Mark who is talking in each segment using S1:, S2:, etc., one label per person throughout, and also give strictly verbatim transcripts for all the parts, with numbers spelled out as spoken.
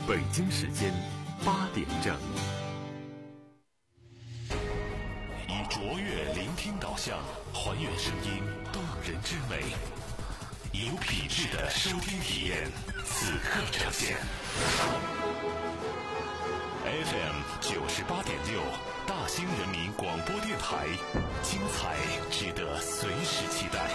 S1: 北京时间八点整。
S2: 以卓越聆听导向，还原声音动人之美，以有品质的收听体验，此刻呈现。F M 九十八点六，大兴人民广播电台，精彩值得随时期待。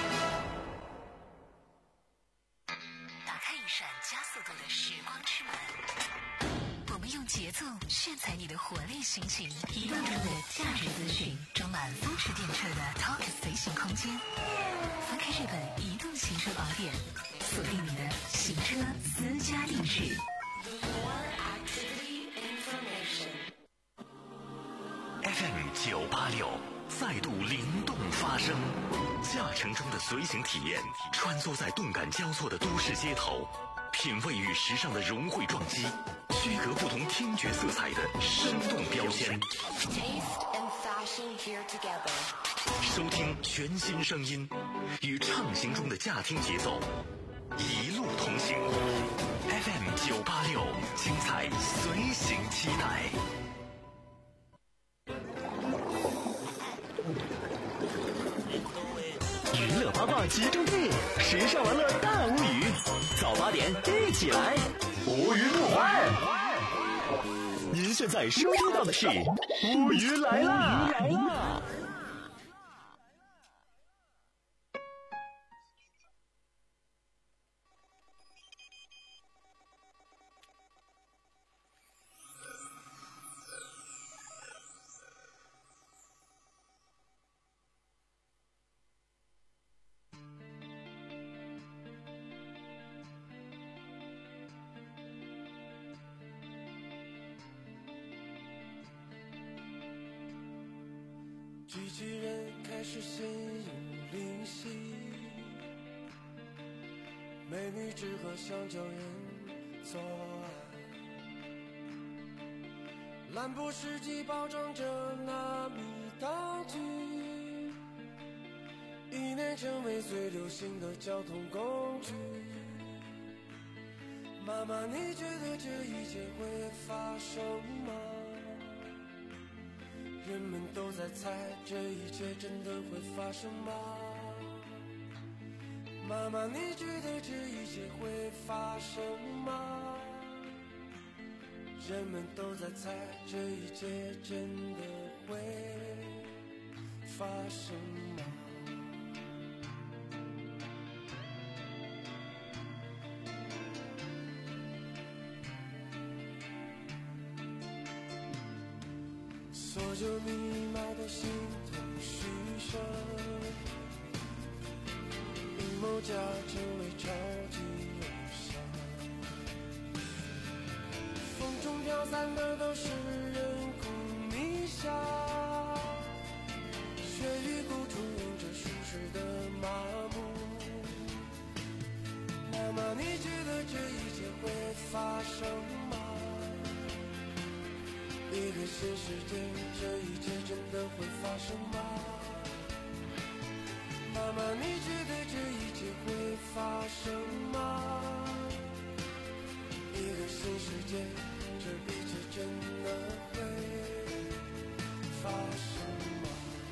S3: 打开一扇加速度的时光之门，我们用节奏炫彩你的活力心情，移动中的价值资讯，装满风驰电掣的 Talk 随行空间。翻开日本移动行车宝典，锁定你的行车私家定制。
S2: F M 九八六再度灵动发声，驾乘中的随行体验，穿梭在动感交错的都市街头，品味与时尚的融汇撞击，区隔不同听觉色彩的生动标签。收听全新声音，与畅行中的驾听节奏，一路同行。F M 九八六，精彩随行期待。
S4: 娱乐八卦集中地，时尚玩乐大无语。早八点一起来，无语不欢。您现在收听到的是无语来啦！来啦！
S5: 机器人开始心有灵犀，美女只和香蕉人做爱，兰博世纪包装着纳米道具，一年成为最流行的交通工具。妈妈，你觉得这一切会发生吗？人们都在猜，这一切真的会发生吗？妈妈，你觉得这一切会发生吗？人们都在猜，这一切真的会发生吗？所有密码都形同虚设，阴谋家成为超级偶像，风中飘散的都是人骨迷香，血与骨充盈着舒适的麻木。妈妈，你觉得这一切会发生吗？一个新世界，这一切真的会发生吗？妈妈，你觉得这一切会发生吗？一个新世界，这一切真的会发生吗？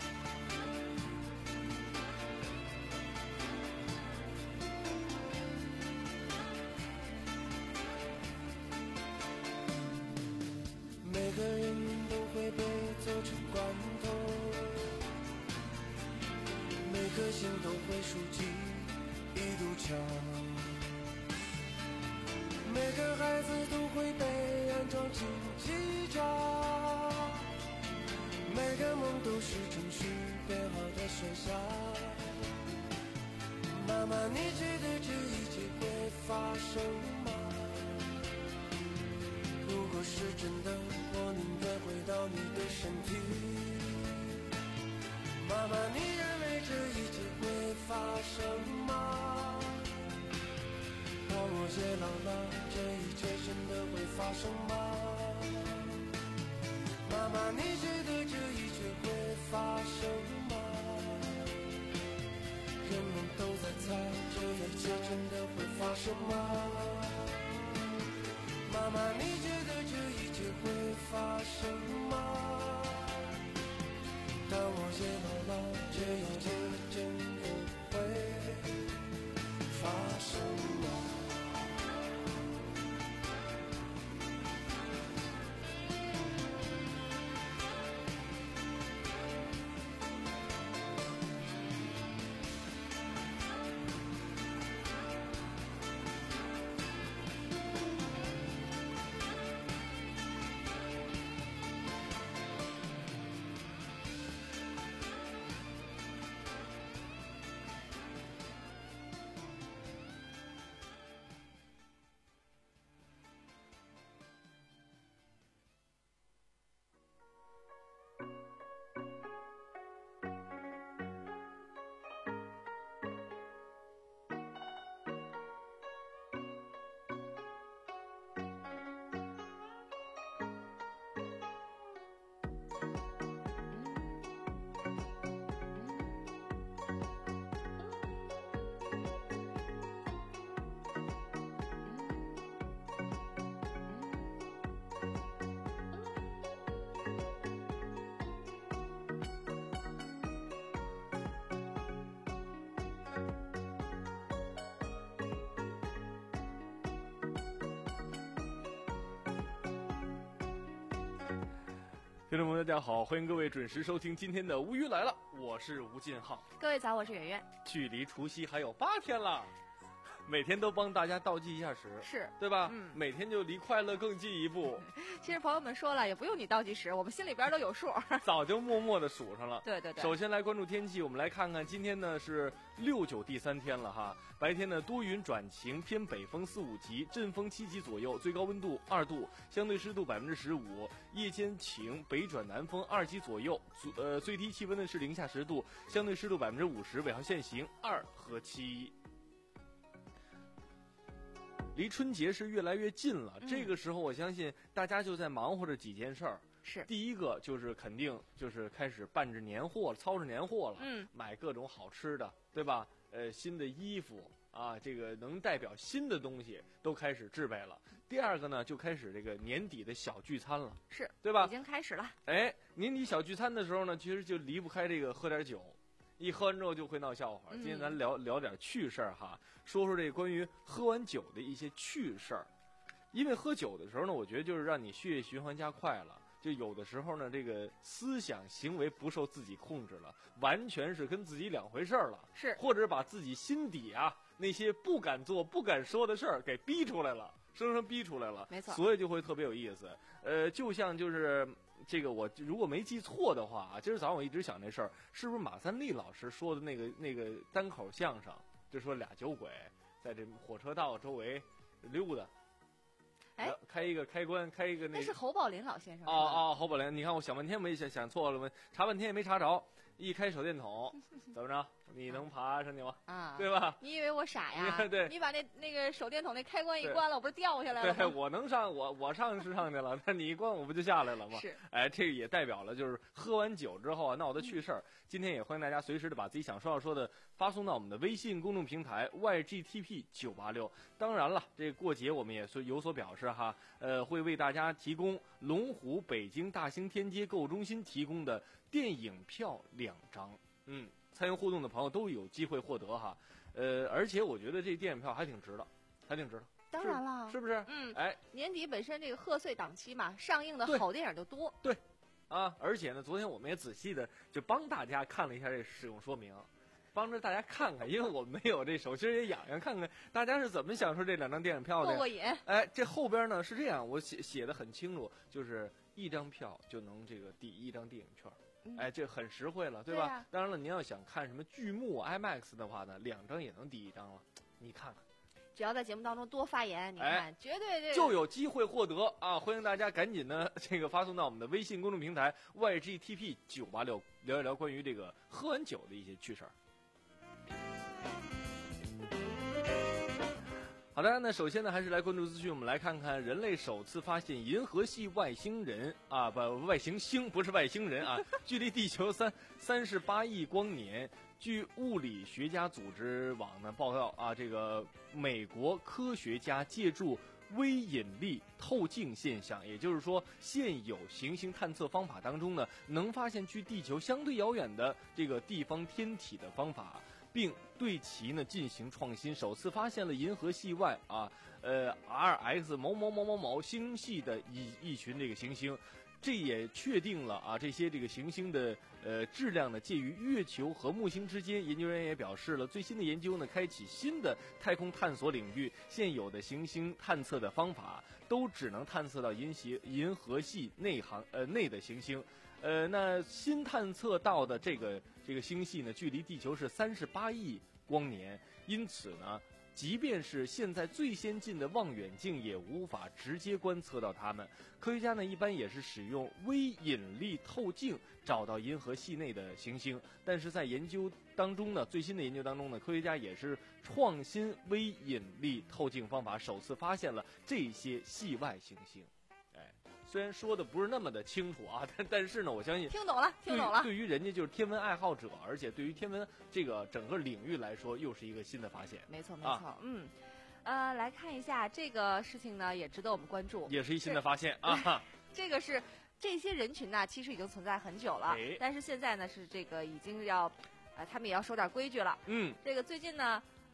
S5: 每个人都会被做成罐头，每颗心都会竖起一堵墙，每个孩子都会被安装进机场，每个梦都是程序编好的选项。妈妈，你觉得这一切会发生吗？如果是真的，我宁愿回到你的身体。妈妈，你认为这一切会发生吗？当我也老了，这一切真的会发生吗？妈妈，你觉得这一切会发生吗？人们都在猜，这一切真的会发生吗？妈妈，
S6: 听众朋友大家好，欢迎各位准时收听今天的乌鱼来了，我是吴进浩。
S7: 各位早，我是圆圆。
S6: 距离除夕还有八天了，每天都帮大家倒计一下时，
S7: 是
S6: 对吧？
S7: 嗯，
S6: 每天就离快乐更近一步。
S7: 其实朋友们说了，也不用你倒计时，我们心里边都有数，
S6: 早就默默的数上了。
S7: 对对对。
S6: 首先来关注天气，我们来看看今天呢是六九第三天了哈。白天呢多云转晴，偏北风四五级，阵风七级左右，最高温度二度，相对湿度百分之十五。夜间晴，北转南风二级左右，呃最低气温呢是零下十度，相对湿度百分之五十，尾号限行二和七。离春节是越来越近了，嗯、这个时候我相信大家就在忙活着几件事儿。
S7: 是，
S6: 第一个就是肯定就是开始办着年货了，操着年货了，
S7: 嗯，
S6: 买各种好吃的，对吧？呃，新的衣服啊，这个能代表新的东西都开始制备了。第二个呢，就开始这个年底的小聚餐了，
S7: 是，
S6: 对吧？
S7: 已经开始了。
S6: 哎，年底小聚餐的时候呢，其实就离不开这个喝点酒。一喝完之后就会闹笑话。今天咱聊、嗯、聊点趣事儿哈，说说这个关于喝完酒的一些趣事儿。因为喝酒的时候呢，我觉得就是让你血液循环加快了，就有的时候呢，这个思想行为不受自己控制了，完全是跟自己两回事儿了。
S7: 是，
S6: 或者把自己心底啊那些不敢做、不敢说的事儿给逼出来了，生生逼出来了。
S7: 没错，
S6: 所以就会特别有意思。呃，就像就是。这个我如果没记错的话啊，今儿早上我一直想这事儿，是不是马三立老师说的那个那个单口相声，就说俩酒鬼在这火车道周围溜达，
S7: 哎，
S6: 开一个开关，开一个那个、
S7: 那是侯宝林老先生。
S6: 哦哦，侯宝林，你看我想半天没想想错了吗？查半天也没查着，一开手电筒，怎么着？你能爬上去吗？
S7: 啊，
S6: 对吧？
S7: 你以为我傻呀？
S6: 对，
S7: 你把那那个手电筒那开关一关了，我不是掉下来了吗？
S6: 对，我能上，我我上是上去了，那你一关我不就下来了吗？
S7: 是，
S6: 哎，这个也代表了就是喝完酒之后啊闹的趣事儿。嗯、今天也欢迎大家随时的把自己想说要说的发送到我们的微信公众平台 Y G T P 九八六。当然了，这过节我们也有所表示哈，呃，会为大家提供龙湖北京大兴天街购物中心提供的电影票两张，嗯。参与互动的朋友都有机会获得哈，呃，而且我觉得这电影票还挺值的，还挺值的。
S7: 当然了，
S6: 是不是？
S7: 嗯，
S6: 哎，
S7: 年底本身这个贺岁档期嘛，上映的好电影就多。
S6: 对，啊，而且呢，昨天我们也仔细的就帮大家看了一下这使用说明，帮着大家看看，因为我们没有这手心也痒痒，看看大家是怎么享受这两张电影票的。
S7: 过过瘾。
S6: 哎，这后边呢是这样，我写写的很清楚，就是一张票就能这个抵一张电影券。哎，这很实惠了，对吧？
S7: 对啊、
S6: 当然了，您要想看什么剧目 IMAX 的话呢，两张也能抵一张了。你看看，
S7: 只要在节目当中多发言，你看、
S6: 哎、
S7: 绝对这
S6: 就有机会获得啊！欢迎大家赶紧的这个发送到我们的微信公众平台 Y G T P 九八六，聊一聊关于这个喝完酒的一些趣事儿。好的，那首先呢，还是来关注资讯。我们来看看人类首次发现银河系外星人啊，不，外行星不是外星人啊，距离地球三三十八亿光年。据物理学家组织网呢报道啊，这个美国科学家借助微引力透镜现象，也就是说，现有行星探测方法当中呢，能发现距地球相对遥远的这个地方天体的方法。并对其呢进行创新，首次发现了银河系外啊，呃 R X 某某某某某星系的一一群这个行星，这也确定了啊这些这个行星的呃质量呢介于月球和木星之间。研究人员也表示了，最新的研究呢开启新的太空探索领域，现有的行星探测的方法都只能探测到银系银河系内行呃内的行星。呃，那新探测到的这个这个星系呢，距离地球是三十八亿光年，因此呢，即便是现在最先进的望远镜也无法直接观测到它们。科学家呢，一般也是使用微引力透镜找到银河系内的行星，但是在研究当中呢，最新的研究当中呢，科学家也是创新微引力透镜方法，首次发现了这些系外行星。哎，虽然说的不是那么的清楚啊，但但是呢，我相信
S7: 听懂了，听懂了。
S6: 对于人家就是天文爱好者，而且对于天文这个整个领域来说，又是一个新的发现。
S7: 没错，没错，啊、嗯，呃，来看一下这个事情呢，也值得我们关注，
S6: 也是一新的发现啊。
S7: 这个是这些人群呢，其实已经存在很久了，
S6: 哎、
S7: 但是现在呢，是这个已经要，呃，他们也要守点规矩了。
S6: 嗯，
S7: 这个最近呢。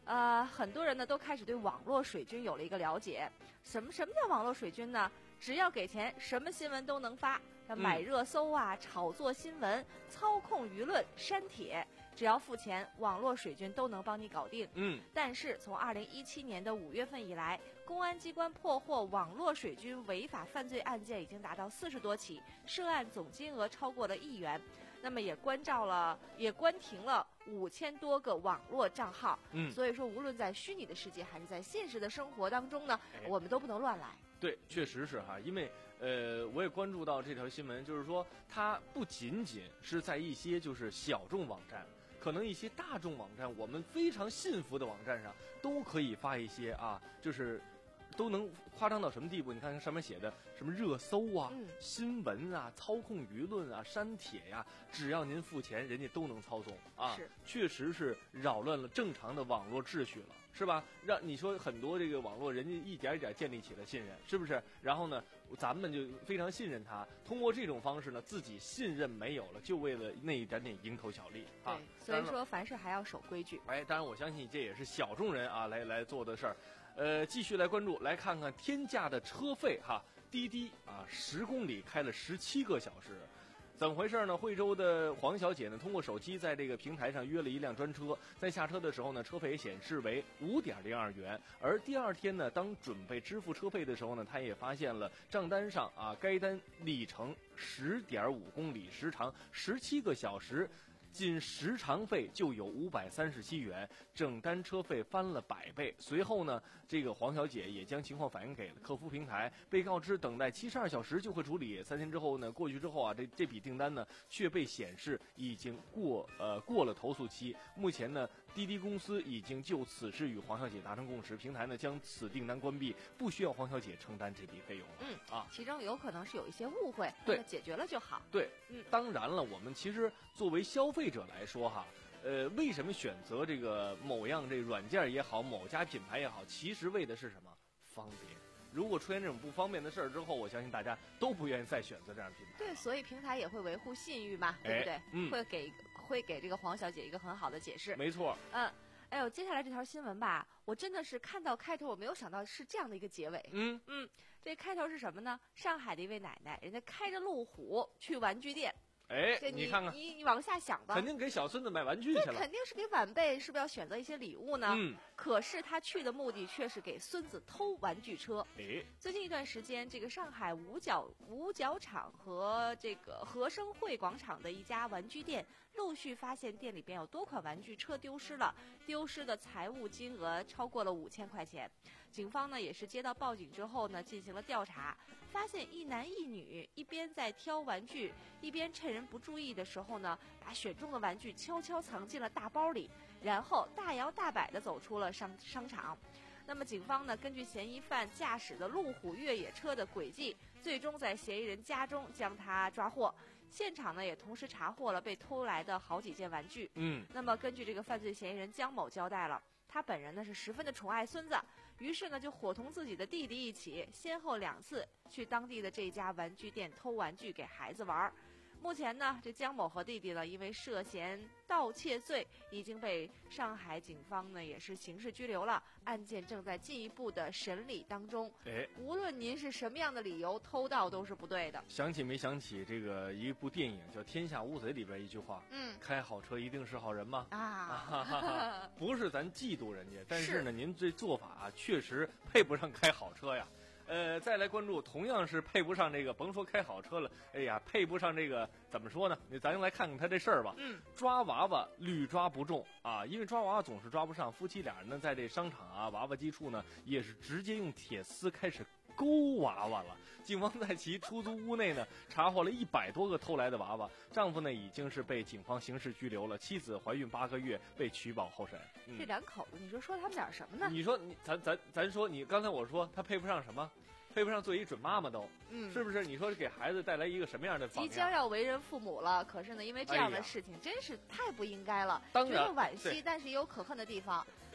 S7: 呃，很多人呢都开始对网络水军有了一个了解。什么什么叫网络水军呢？只要给钱，什么新闻都能发。买热搜啊，炒作新闻，操控舆论，删帖，只要付钱，网络水军都能帮你搞定。
S6: 嗯，
S7: 但是从二零一七年的五月份以来，公安机关破获网络水军违法犯罪案件已经达到四十多起，涉案总金额超过了亿元。那么也关照了，也关停了五千多个网络账号。
S6: 嗯，
S7: 所以说，无论在虚拟的世界还是在现实的生活当中呢，
S6: 哎、
S7: 我们都不能乱来。
S6: 对，确实是哈，因为呃，我也关注到这条新闻，就是说它不仅仅是在一些就是小众网站，可能一些大众网站，我们非常信服的网站上都可以发一些啊，就是都能夸张到什么地步？你看看上面写的什么热搜啊、
S7: 嗯、
S6: 新闻啊、操控舆论啊、删帖呀、啊，只要您付钱，人家都能操纵啊。
S7: 是，
S6: 确实是扰乱了正常的网络秩序了。是吧？让你说很多这个网络，人家一点一点建立起了信任，是不是？然后呢，咱们就非常信任他，通过这种方式呢，自己信任没有了，就为了那一点点蝇头小利啊。
S7: 对，所以说凡事还要守规矩。
S6: 哎，当然我相信这也是小众人啊来来做的事儿。呃，继续来关注，来看看天价的车费哈，滴滴啊，十公里开了十七个小时。怎么回事呢？惠州的黄小姐呢，通过手机在这个平台上约了一辆专车，在下车的时候呢，车费显示为五点零二元。而第二天呢，当准备支付车费的时候呢，她也发现了账单上啊，该单里程十点五公里，时长十七个小时。仅时长费就有五百三十七元，整单车费翻了百倍。随后呢，这个黄小姐也将情况反映给了客服平台，被告知等待七十二小时就会处理。三天之后呢，过去之后啊，这这笔订单呢却被显示已经过呃过了投诉期。目前呢，滴滴公司已经就此事与黄小姐达成共识，平台呢将此订单关闭，不需要黄小姐承担这笔费用了。
S7: 嗯
S6: 啊，
S7: 其中有可能是有一些误会，
S6: 对，
S7: 解决了就好。
S6: 对，
S7: 嗯，
S6: 当然了，我们其实作为消费者来说哈，呃，为什么选择这个某样这软件也好，某家品牌也好，其实为的是什么？方便。如果出现这种不方便的事儿之后，我相信大家都不愿意再选择这样的品牌。
S7: 对，所以平台也会维护信誉嘛，对不对？
S6: 哎、嗯，
S7: 会给会给这个黄小姐一个很好的解释。
S6: 没错。
S7: 嗯，哎呦，接下来这条新闻吧，我真的是看到开头，我没有想到是这样的一个结尾。
S6: 嗯
S7: 嗯，这开头是什么呢？上海的一位奶奶，人家开着路虎去玩具店。
S6: 哎，
S7: 你
S6: 看看，
S7: 你你往下想吧，
S6: 肯定给小孙子买玩具去了。
S7: 这肯定是给晚辈，是不是要选择一些礼物呢？
S6: 嗯。
S7: 可是他去的目的却是给孙子偷玩具车。
S6: 哎，
S7: 最近一段时间，这个上海五角五角场和这个和生汇广场的一家玩具店，陆续发现店里边有多款玩具车丢失了，丢失的财物金额超过了五千块钱。警方呢也是接到报警之后呢，进行了调查，发现一男一女一边在挑玩具，一边趁人不注意的时候呢，把选中的玩具悄悄藏进了大包里，然后大摇大摆地走出了商商场。那么警方呢，根据嫌疑犯驾驶的路虎越野车的轨迹，最终在嫌疑人家中将他抓获。现场呢也同时查获了被偷来的好几件玩具。
S6: 嗯，
S7: 那么根据这个犯罪嫌疑人姜某交代了，他本人呢是十分的宠爱孙子，于是呢就伙同自己的弟弟一起，先后两次去当地的这家玩具店偷玩具给孩子玩。目前呢，这姜某和弟弟呢，因为涉嫌盗窃罪，已经被上海警方呢也是刑事拘留了，案件正在进一步的审理当中。
S6: 哎，
S7: 无论您是什么样的理由，偷盗都是不对的。
S6: 想起没想起这个一部电影叫《天下无贼》里边一句话，
S7: 嗯，
S6: 开好车一定是好人吗？
S7: 啊，
S6: 哈哈哈，不是咱嫉妒人家，但是呢，您这做法啊，确实配不上开好车呀。呃，再来关注，同样是配不上这个，甭说开好车了，哎呀，配不上这个，怎么说呢？咱就来看看他这事儿吧。
S7: 嗯，
S6: 抓娃娃屡抓不中啊，因为抓娃娃总是抓不上。夫妻俩人呢，在这商场啊娃娃机处呢，也是直接用铁丝开始勾娃娃了。警方在其出租屋内呢，查获了一百多个偷来的娃娃。丈夫呢，已经是被警方刑事拘留了，妻子怀孕八个月，被取保候审。嗯、
S7: 这两口子，你说说他们点什么呢？
S6: 你说你咱咱咱说你刚才我说他配不上什么？配不上做一准妈妈都，
S7: 嗯，
S6: 是不是？你说给孩子带来一个什么样的榜样？
S7: 即将要为人父母了，可是呢，因为这样的事情、哎、真是太不应该了。
S6: 当然
S7: 觉得惋惜，但是也有可恨的地方。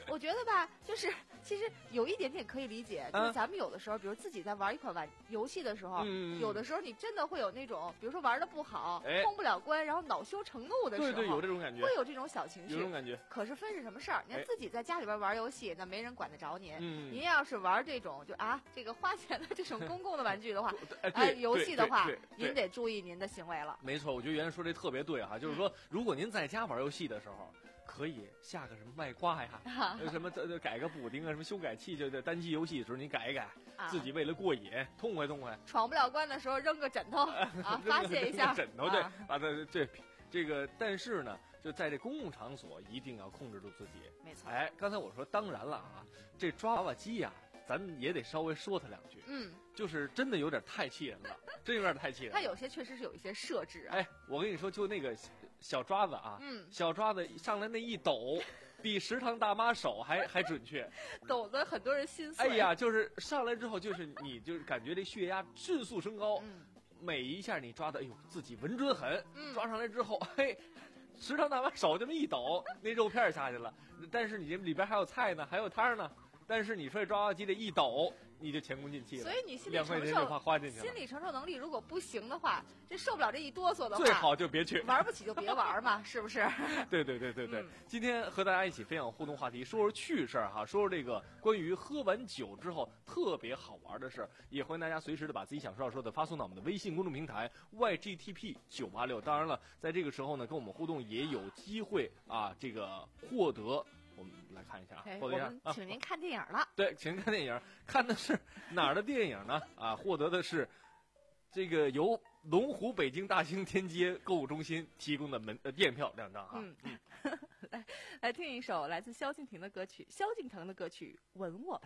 S7: 我觉得吧，就是其实有一点点可以理解，就是咱们有的时候，比如自己在玩一款玩游戏的时候，
S6: 嗯、
S7: 有的时候你真的会有那种，比如说玩的不好，
S6: 哎、
S7: 通不了关，然后恼羞成怒的时候，
S6: 对对，有这种感觉，
S7: 会有这种小情绪，
S6: 有这种感觉。
S7: 可是分是什么事儿？您自己在家里边玩游戏，那没人管得着您。
S6: 嗯，
S7: 您要是玩这种就啊，这个花钱的这种公共的玩具的话，
S6: 哎、
S7: 呃，游戏的话，
S6: 您
S7: 得注意您的行为了。
S6: 没错，我觉得袁说这特别对哈，就是说，如果您在家玩游戏的时候。可以下个什么外挂呀，什么改个补丁啊，什么修改器，就单机游戏的时候你改一改，
S7: 啊、
S6: 自己为了过瘾，痛快痛快。
S7: 闯不了关的时候扔个枕头啊，发泄一下。
S6: 枕头对，啊对对，这个但是呢，就在这公共场所一定要控制住自己。
S7: 没错。
S6: 哎，刚才我说当然了啊，这抓娃娃机呀、啊，咱也得稍微说他两句。
S7: 嗯。
S6: 就是真的有点太气人了，真有点太气人了。
S7: 它有些确实是有一些设置啊。
S6: 哎，我跟你说，就那个小抓子啊，
S7: 嗯，
S6: 小抓子上来那一抖，比食堂大妈手还还准确，
S7: 抖得很多人心碎。
S6: 哎呀，就是上来之后，就是你就是感觉这血压迅速升高，
S7: 嗯、
S6: 每一下你抓的，哎呦，自己稳准狠，
S7: 嗯、
S6: 抓上来之后，嘿。食堂大妈手这么一抖，那肉片下去了，但是你这里边还有菜呢，还有汤呢。但是你说这抓娃娃机的一抖，你就前功尽弃了。
S7: 所以你心理承
S6: 受花进去
S7: 心理承受能力如果不行的话，这受不了这一哆嗦的话，
S6: 最好就别去。
S7: 玩不起就别玩嘛，是不是？
S6: 对对对对对、
S7: 嗯。
S6: 今天和大家一起分享互动话题，说说趣事儿哈，说说这个关于喝完酒之后特别好玩的事儿，也欢迎大家随时的把自己想说要说的发送到我们的微信公众平台 Y G T P 九八六。当然了，在这个时候呢，跟我们互动也有机会啊，这个获得。我们来看一下啊，
S7: 我们请您看电影了、啊。
S6: 对，请您看电影，看的是哪儿的电影呢？啊，获得的是这个由龙湖北京大兴天街购物中心提供的门呃电票两张哈。
S7: 嗯嗯，来来听一首来自萧敬腾的歌曲，萧敬腾的歌曲《吻我吧》。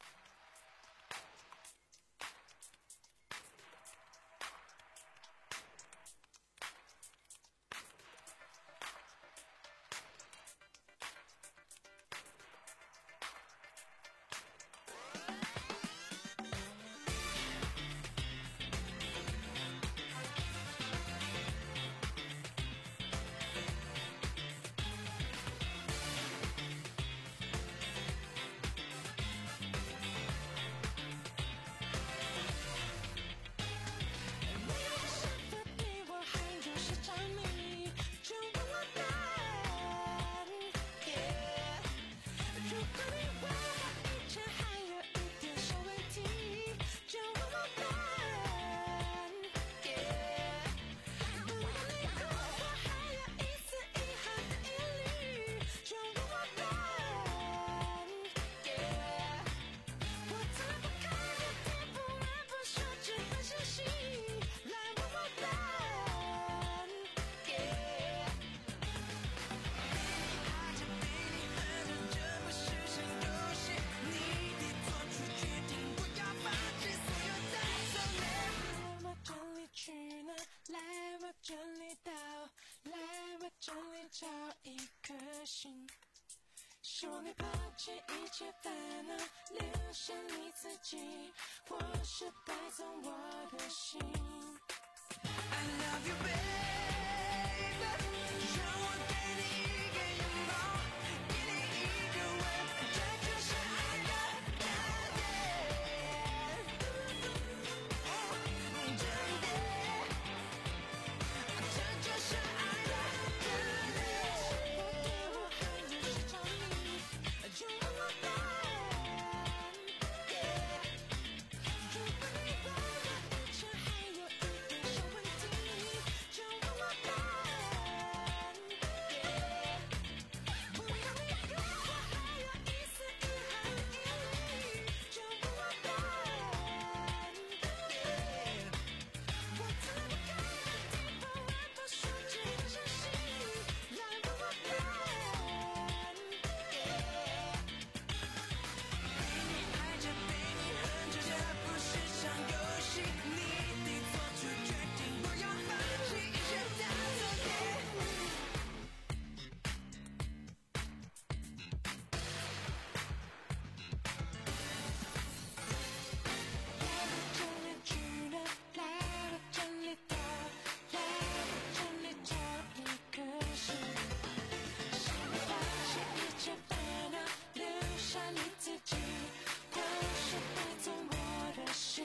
S5: 这里到，来我这里找一颗心，希望你抛弃一切烦恼，留下你自己，或是带走我的心。I love you, baby， 让我给你一个拥抱，给你一个吻，这就是爱的感觉。真的。这就是爱的感觉，我对我还是找你，就让我来。如果你问我以前还有一点小问题，就让我来。 心。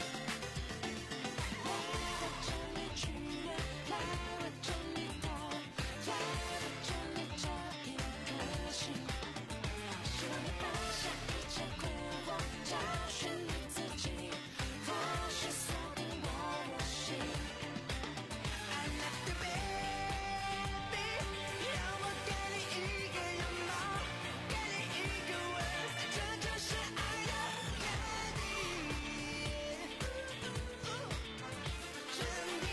S5: 来我这里取暖，来我这里逃，来我这里找一颗心。希望你放下一切困惑，找寻你自己，或是锁定我的心。I love you baby， 让我给你一个拥抱，给你一个吻，这就是爱的原理，真理，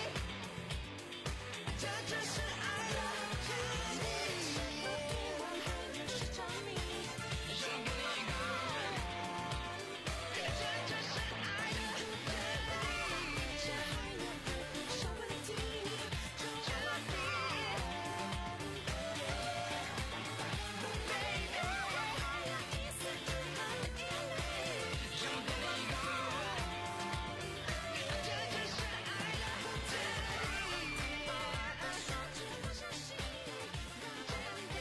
S5: 这就是爱的原理。我还有是着迷，让我来搞，这就是爱的原理。这还有不少问题，就这么地。Baby， 还有一丝不好的眼泪，让我来搞，这就是爱的真理。说着不相信的真理。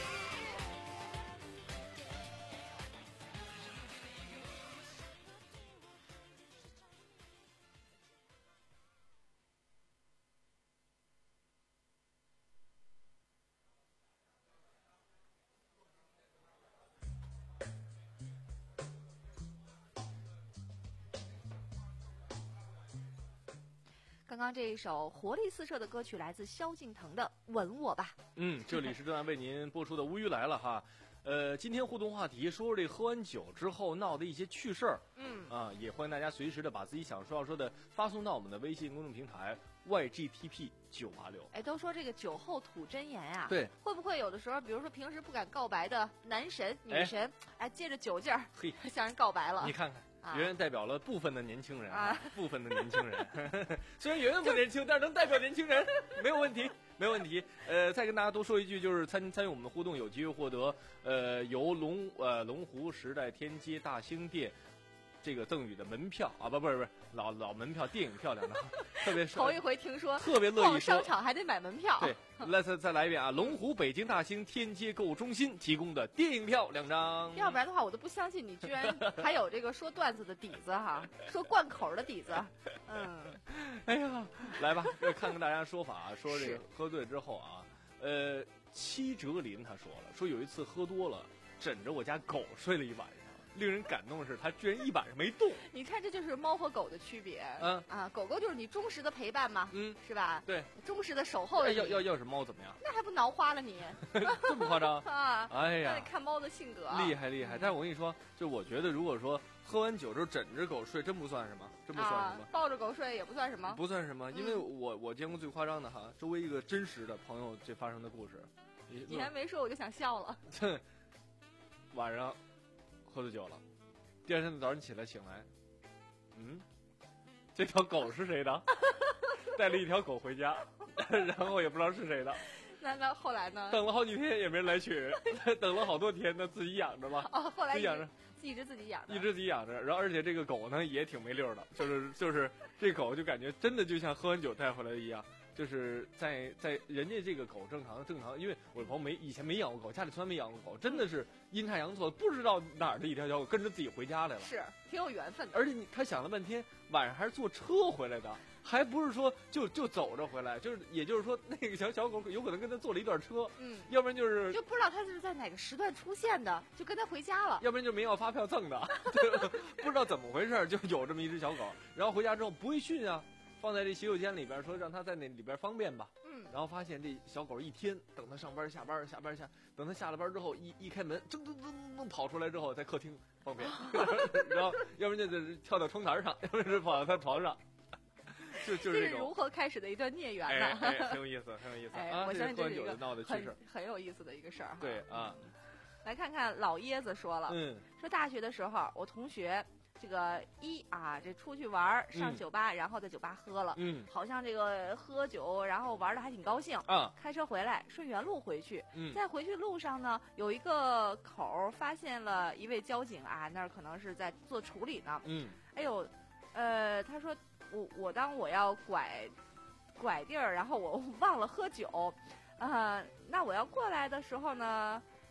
S7: 刚刚这一首活力四射的歌曲来自萧敬腾的《吻我吧》。
S6: 嗯，这里是正在为您播出的《乌鱼来了》哈。呃，今天互动话题说说这喝完酒之后闹的一些趣事儿。
S7: 嗯
S6: 啊，也欢迎大家随时的把自己想说要说的发送到我们的微信公众平台 Y G T P 九八六。
S7: 哎，都说这个酒后吐真言啊，
S6: 对，
S7: 会不会有的时候，比如说平时不敢告白的男神、女
S6: 哎
S7: 神，哎，借着酒劲儿
S6: 嘿，
S7: 向人告白了
S6: 你。看看。
S7: 啊
S6: 圆圆代表了部分的年轻人
S7: 啊，
S6: 部分的年轻人。虽然圆圆不年轻，但是能代表年轻人，没有问题，没有问题。呃，再跟大家多说一句，就是参参与我们的互动，有机会获得呃由龙呃龙湖时代天街大兴店这个赠予的门票啊，不不是不是老老门票，电影票两张，特别是
S7: 头一回听说，
S6: 特别乐意
S7: 逛
S6: 说
S7: 商场还得买门票。
S6: 对，来再再来一遍啊！龙湖北京大兴天街购物中心提供的电影票两张。
S7: 要不然的话，我都不相信你居然还有这个说段子的底子哈，说贯口的底子。嗯，
S6: 哎呀，来吧，看看大家说法啊，说这个喝醉之后啊，呃，戚哲林他说了，说有一次喝多了，枕着我家狗睡了一晚上。令人感动的是，他居然一晚上没动。
S7: 你看，这就是猫和狗的区别。
S6: 嗯
S7: 啊，狗狗就是你忠实的陪伴嘛，
S6: 嗯，
S7: 是吧？
S6: 对，
S7: 忠实的守候着
S6: 哎，
S7: 你。
S6: 要要要是猫怎么样？
S7: 那还不挠花了你？
S6: 这么夸张？
S7: 啊！
S6: 哎呀
S7: 那得看猫的性格。
S6: 厉害厉害！但是我跟你说，就我觉得，如果说喝完酒之后枕着狗睡，真不算什么，真不算什么，
S7: 啊、抱着狗睡也不算什么，
S6: 不算什么。因为我我见过最夸张的哈，周围一个真实的朋友这发生的故事。
S7: 你你还没说我就想笑了。
S6: 晚上喝醉酒了，第二天早上起来醒来，嗯，这条狗是谁的？带了一条狗回家，然后也不知道是谁的。
S7: 那那后来呢？
S6: 等了好几天也没人来取，等了好多天呢，自己养着吧。
S7: 哦，后来
S6: 自己养着，
S7: 一直自己养着，
S6: 一直自己养着。然后而且这个狗呢也挺没溜的，就是就是这狗就感觉真的就像喝完酒带回来的一样。就是在在人家这个狗正常正常，因为我的朋友没以前没养过狗，家里从来没养过狗，真的是阴差阳错，不知道哪儿的一条小狗跟着自己回家来了，
S7: 是挺有缘分的。
S6: 而且你他想了半天，晚上还是坐车回来的，还不是说就就走着回来，就是也就是说那个小小狗有可能跟他坐了一段车，
S7: 嗯，
S6: 要不然就是
S7: 就不知道他是在哪个时段出现的，就跟他回家了，
S6: 要不然就没要发票赠的，不知道怎么回事，就有这么一只小狗，然后回家之后不会训啊。放在这洗手间里边，说让它在那里边方便吧。
S7: 嗯，
S6: 然后发现这小狗一天，等它上班下班下班下，等它下了班之后，一一开门，噔噔噔噔跑出来之后，在客厅方便，然后要不然就是跳到窗台上，要不然是跑到它床上，就就是这种。
S7: 这是如何开始的一段孽缘
S6: 哎
S7: 呢？
S6: 哎，很有意思，很有意思
S7: 哎，
S6: 啊！
S7: 我相信这是一个
S6: 闹的趣事，
S7: 很有意思的一个事儿。
S6: 对啊，
S7: 来看看老椰子说了，
S6: 嗯，
S7: 说大学的时候，我同学。这个一啊，这出去玩上酒吧、嗯，然后在酒吧喝了，
S6: 嗯，
S7: 好像这个喝酒，然后玩的还挺高兴
S6: 啊。
S7: 开车回来，顺原路回去，
S6: 嗯，
S7: 在回去路上呢，有一个口发现了一位交警啊，那儿可能是在做处理呢，
S6: 嗯，
S7: 哎呦，呃，他说我我当我要拐拐地儿，然后我忘了喝酒，呃，那我要过来的时候呢。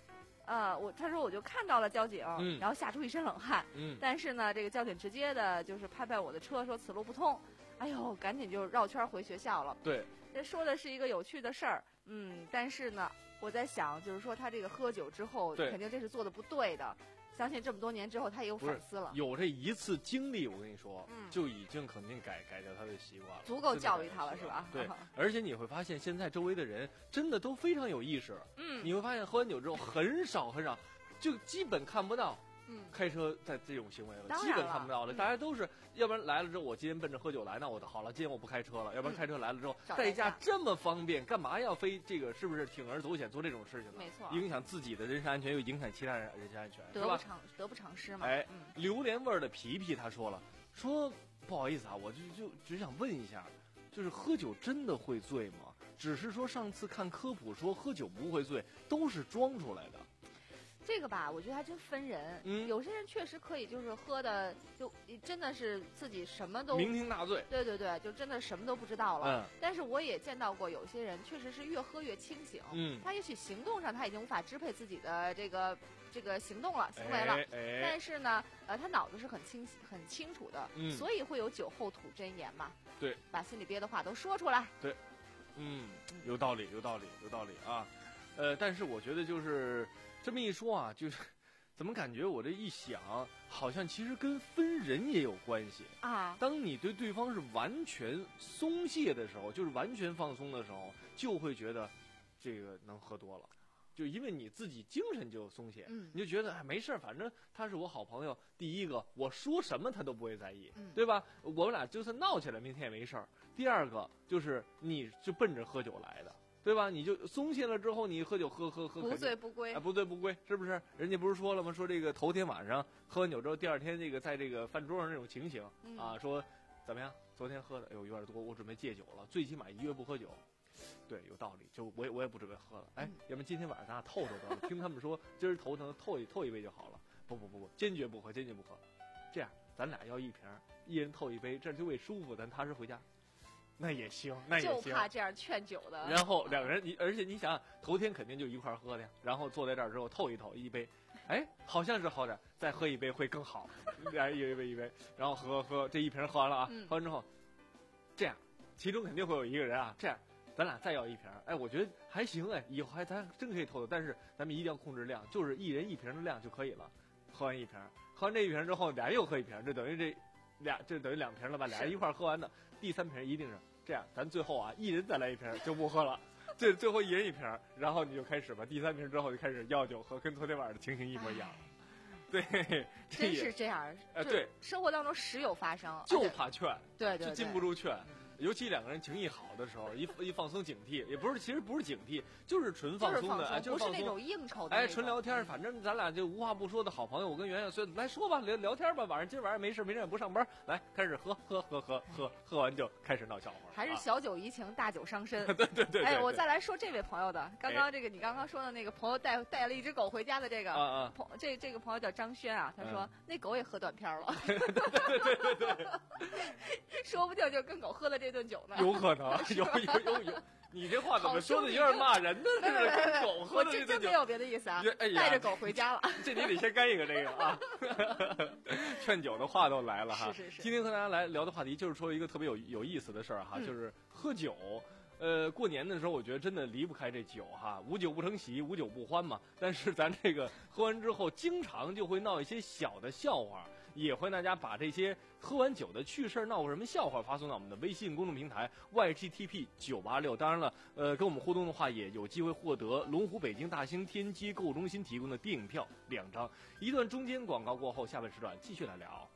S7: 呃，我他说我就看到了交警，
S6: 嗯
S7: 然后吓出一身冷汗。
S6: 嗯，
S7: 但是呢，这个交警直接的就是拍拍我的车，说此路不通。哎呦，赶紧就绕圈回学校了。
S6: 对，
S7: 这说的是一个有趣的事儿，嗯，但是呢，我在想，就是说他这个喝酒之后，
S6: 对
S7: 肯定这是做的不对的。相信这么多年之后，他也有
S6: 不是
S7: 反思了，
S6: 有这一次经历，我跟你说，
S7: 嗯
S6: 就已经肯定改改掉他的习惯了，
S7: 足够
S6: 真的
S7: 教育他了，
S6: 改掉习
S7: 是吧？
S6: 对，而且你会发现，现在周围的人真的都非常有意识。
S7: 嗯，
S6: 你会发现，喝完酒之后很少很少，就基本看不到。
S7: 嗯，
S6: 开车在这种行为了，基
S7: 当然了
S6: 本看不到了。
S7: 嗯
S6: 大家都是，要不然来了之后，我今天奔着喝酒来，那我好了，今天我不开车了。要不然
S7: 嗯
S6: 开车来了之后，
S7: 找
S6: 代驾
S7: 代驾
S6: 这么方便，干嘛要非这个？是不是铤而走险做这种事情呢？
S7: 没错
S6: 影响自己的人身安全，又影响其他人人身安全，是吧？
S7: 得不偿得不偿失嘛。
S6: 哎
S7: 嗯，
S6: 榴莲味儿的皮皮他说了，说不好意思啊，我就就只想问一下，就是喝酒真的会醉吗？只是说上次看科普说喝酒不会醉，都是装出来的。
S7: 这个吧，我觉得还真分人。
S6: 嗯
S7: 有些人确实可以，就是喝的就真的是自己什么都
S6: 酩酊大醉。
S7: 对对对，就真的什么都不知道了。
S6: 嗯
S7: 但是我也见到过有些人，确实是越喝越清醒。
S6: 嗯，
S7: 他也许行动上他已经无法支配自己的这个这个行动了、行为了，
S6: 哎哎
S7: 但是呢，呃，他脑子是很清晰、很清楚的，
S6: 嗯
S7: 所以会有酒后吐真言嘛。
S6: 对，
S7: 把心里憋的话都说出来。
S6: 嗯，有道理，有道理，有道理啊。呃，但是我觉得就是这么一说啊，就是怎么感觉我这一想，好像其实跟分人也有关系。
S7: 啊，
S6: 当你对对方是完全松懈的时候，就是完全放松的时候，就会觉得这个能喝多了，就因为你自己精神就松懈，
S7: 嗯
S6: 你就觉得哎没事儿，反正他是我好朋友。第一个，我说什么他都不会在意，
S7: 嗯
S6: 对吧？我们俩就算闹起来，明天也没事儿。第二个就是你就奔着喝酒来的，对吧？你就松懈了之后，你喝酒喝喝喝，
S7: 不
S6: 肯定
S7: 醉不归
S6: 啊，。不醉不归，是不是？人家不是说了吗？说这个头天晚上喝完酒之后，第二天这个在这个饭桌上那种情形、
S7: 嗯
S6: 啊，说怎么样？昨天喝的，哎呦有点多，我准备戒酒了，最起码一月不喝酒。对，有道理，就我也我也不准备喝了。哎，
S7: 嗯
S6: 要不然今天晚上咱俩透透得了。听他们说今儿头疼，透一透一杯就好了。不不不不，坚决不喝，坚决不喝。这样，咱俩要一瓶，一人透一杯，这就为舒服，咱踏实回家。那也行，那也
S7: 就
S6: 行。
S7: 怕这样劝酒的。
S6: 然后两个人，你而且你想想，头天肯定就一块儿喝的呀，然后坐在这儿之后透一透一杯，哎，好像是好点，再喝一杯会更好，俩人一杯一杯，然后喝喝这一瓶喝完了啊，
S7: 嗯
S6: 喝完之后，这样，其中肯定会有一个人啊，这样，咱俩再要一瓶，哎，我觉得还行哎，以后还咱真可以透的，但是咱们一定要控制量，就是一人一瓶的量就可以了，喝完一瓶，喝完这一瓶之后，俩人又喝一瓶，这等于这俩这等于两瓶了吧，俩人一块儿喝完的，第三瓶一定是。这样，咱最后啊，一人再来一瓶就不喝了，这最后一人一瓶，然后你就开始吧。第三瓶之后就开始要酒喝，跟昨天晚上的情形一模一样。对，这
S7: 真
S6: 也
S7: 是这样。就
S6: 呃对，
S7: 生活当中时有发生，
S6: 就
S7: 而且
S6: 怕劝，
S7: 对对
S6: 就禁不住劝。尤其两个人情谊好的时候，一一放松警惕，也不是，其实不是警惕，就是纯
S7: 就
S6: 放松的，哎，
S7: 是放松，
S6: 就是放松。
S7: 不是那种应酬的那
S6: 哎，
S7: 种。
S6: 纯聊天，
S7: 嗯
S6: 反正咱俩就无话不说的好朋友。我跟圆圆，所以来说吧，聊聊天吧。晚上今儿晚上没事没事也不上班，来开始喝喝喝喝喝，喝完就开始闹笑话。
S7: 还是
S6: 啊
S7: 小酒怡情，大酒伤身。
S6: 对对对对。
S7: 哎，
S6: 对
S7: 我再来说这位朋友的，刚刚这个你刚刚说的那个朋友带带了一只狗回家的这个
S6: 啊啊
S7: 朋这这个朋友叫张轩啊，他说
S6: 嗯
S7: 那狗也喝断片儿了，
S6: 对对对对对，
S7: 说不定就跟狗喝了这顿酒呢。
S6: 有可能，有有有有，你这话怎么说的有点骂人呢？这是跟狗喝
S7: 我
S6: 的这顿酒，
S7: 真真没有别的意思啊
S6: 这哎，呀
S7: 带着狗回家了。
S6: 这你得先干一个这个啊，劝酒的话都来了哈。
S7: 是是是
S6: 今天和大家来聊的话题就是说一个特别有有意思的事儿哈，
S7: 嗯
S6: 就是喝酒。呃，过年的时候，我觉得真的离不开这酒哈，无酒不成席，无酒不欢嘛。但是咱这个喝完之后，经常就会闹一些小的笑话，也欢迎大家把这些喝完酒的趣事儿、闹过什么笑话发送到我们的微信公众平台 Y G T P 九八六。当然了，呃，跟我们互动的话，也有机会获得龙湖北京大兴天机购物中心提供的电影票两张。一段中间广告过后，下半时段继续来聊。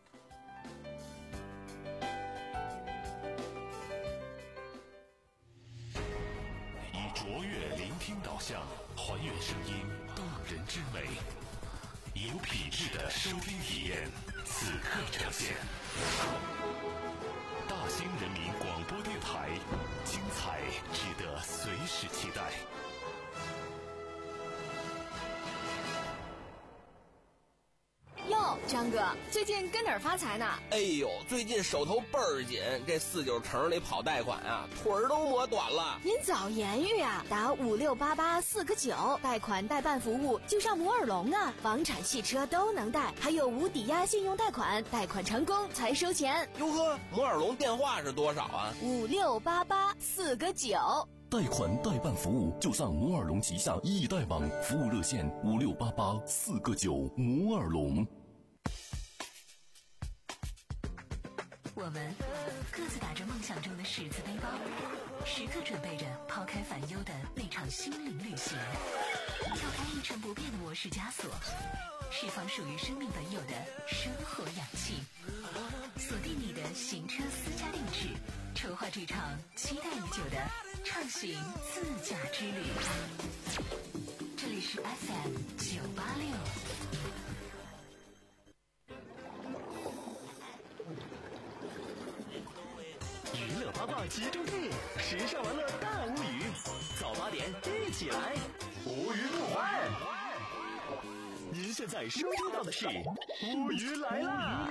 S2: 以卓越聆听导向，还原声音动人之美，有品质的收听体验，此刻呈现。大兴人民广播电台，精彩值得随时期待。
S8: 哟， 张哥，最近跟哪儿发财呢？
S9: 哎呦，最近手头倍儿紧，这四九城里跑贷款啊，腿儿都磨短了。
S8: 您早言语啊，打五六八八四个九，贷款代办服务就上摩尔龙啊，房产、汽车都能贷，还有无抵押信用贷款，贷款成功才收钱。
S9: 哟呵，摩尔龙电话是多少啊？
S8: 五六八八四个九。
S10: 贷款代办服务就上摩尔龙旗下易贷网，服务热线五六八八四个九，摩尔龙。
S3: 我们各自打着梦想中的十字背包，时刻准备着抛开烦忧的那场心灵旅行，跳开一成不变的模式枷锁，释放属于生命本有的生活氧气，锁定你的行车私家定制，筹划这场期待已久的畅行自驾之旅。这里是 F M 九八六。
S4: 娱乐八卦集中地，时尚玩乐大无语，早八点一起来，无语不欢。您现在收听到的是无语来啦。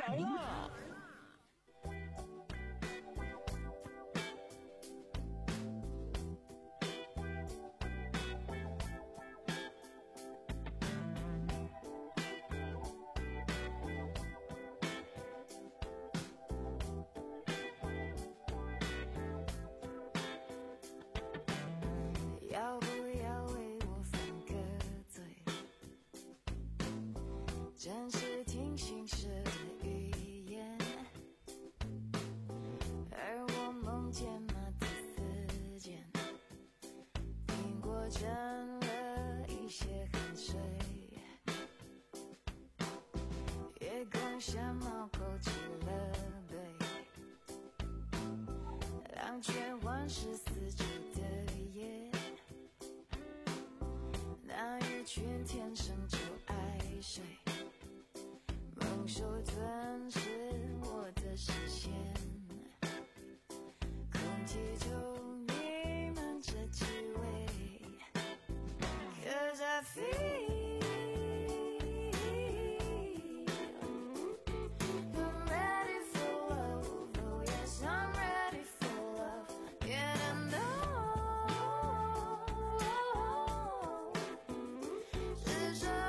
S5: 要不要为我犯个罪？真是听心事的语言，而我梦见马蹄丝间，苹果沾了一些汗水，月光下猫口起了背，浪却万事四周的夜，那一群天生就爱睡，猛兽吞噬我的视线，空气中弥漫着气味 ，Cause I feel I'm ready for love, oh yes I'm ready for love, yeah I know 世上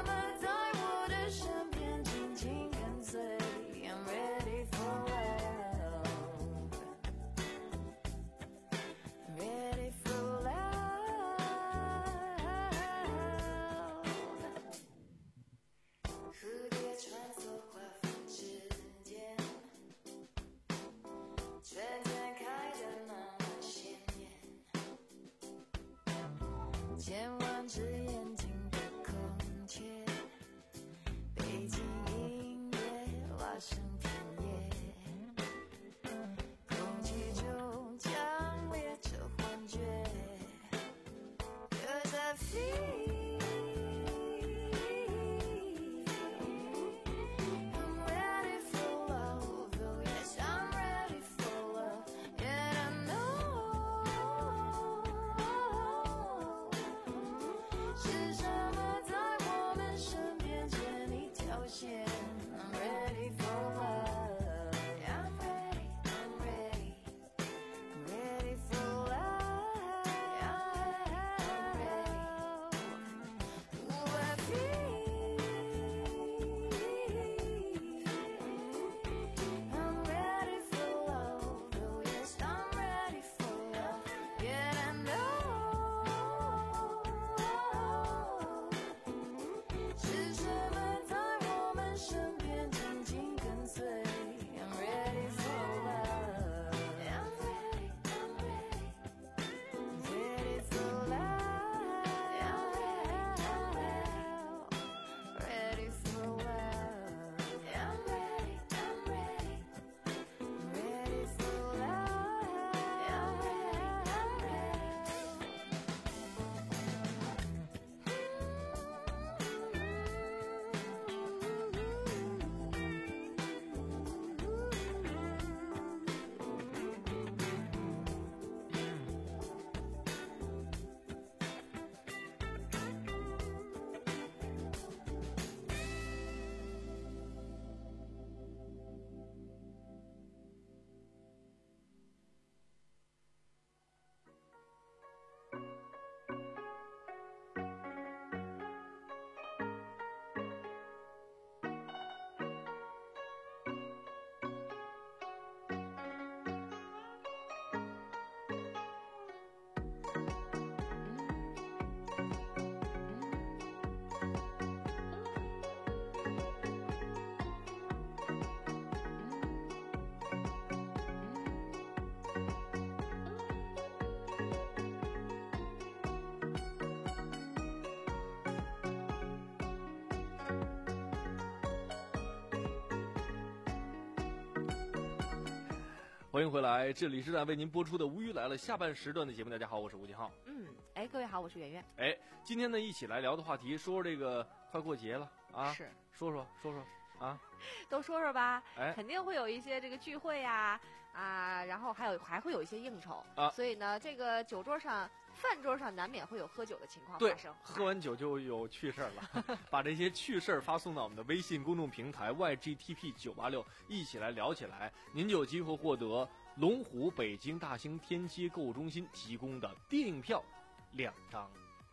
S6: 欢迎回来，这里是在为您播出的《无语来了》下半时段的节目。大家好，我是吴金浩。
S7: 嗯，哎，各位好，我是圆圆。
S6: 哎，今天呢，一起来聊的话题，说说这个快过节了啊，
S7: 是，
S6: 说说说说啊，
S7: 都说说吧。
S6: 哎，
S7: 肯定会有一些这个聚会呀、啊，啊，然后还有还会有一些应酬
S6: 啊，
S7: 所以呢，这个酒桌上、饭桌上难免会有喝酒的情况
S6: 发
S7: 生。
S6: 喝完酒就有趣事儿了，把这些趣事儿发送到我们的微信公众平台 Y G T P 九八六，一起来聊起来，您就有机会获得龙湖北京大兴天街购物中心提供的电影票两张。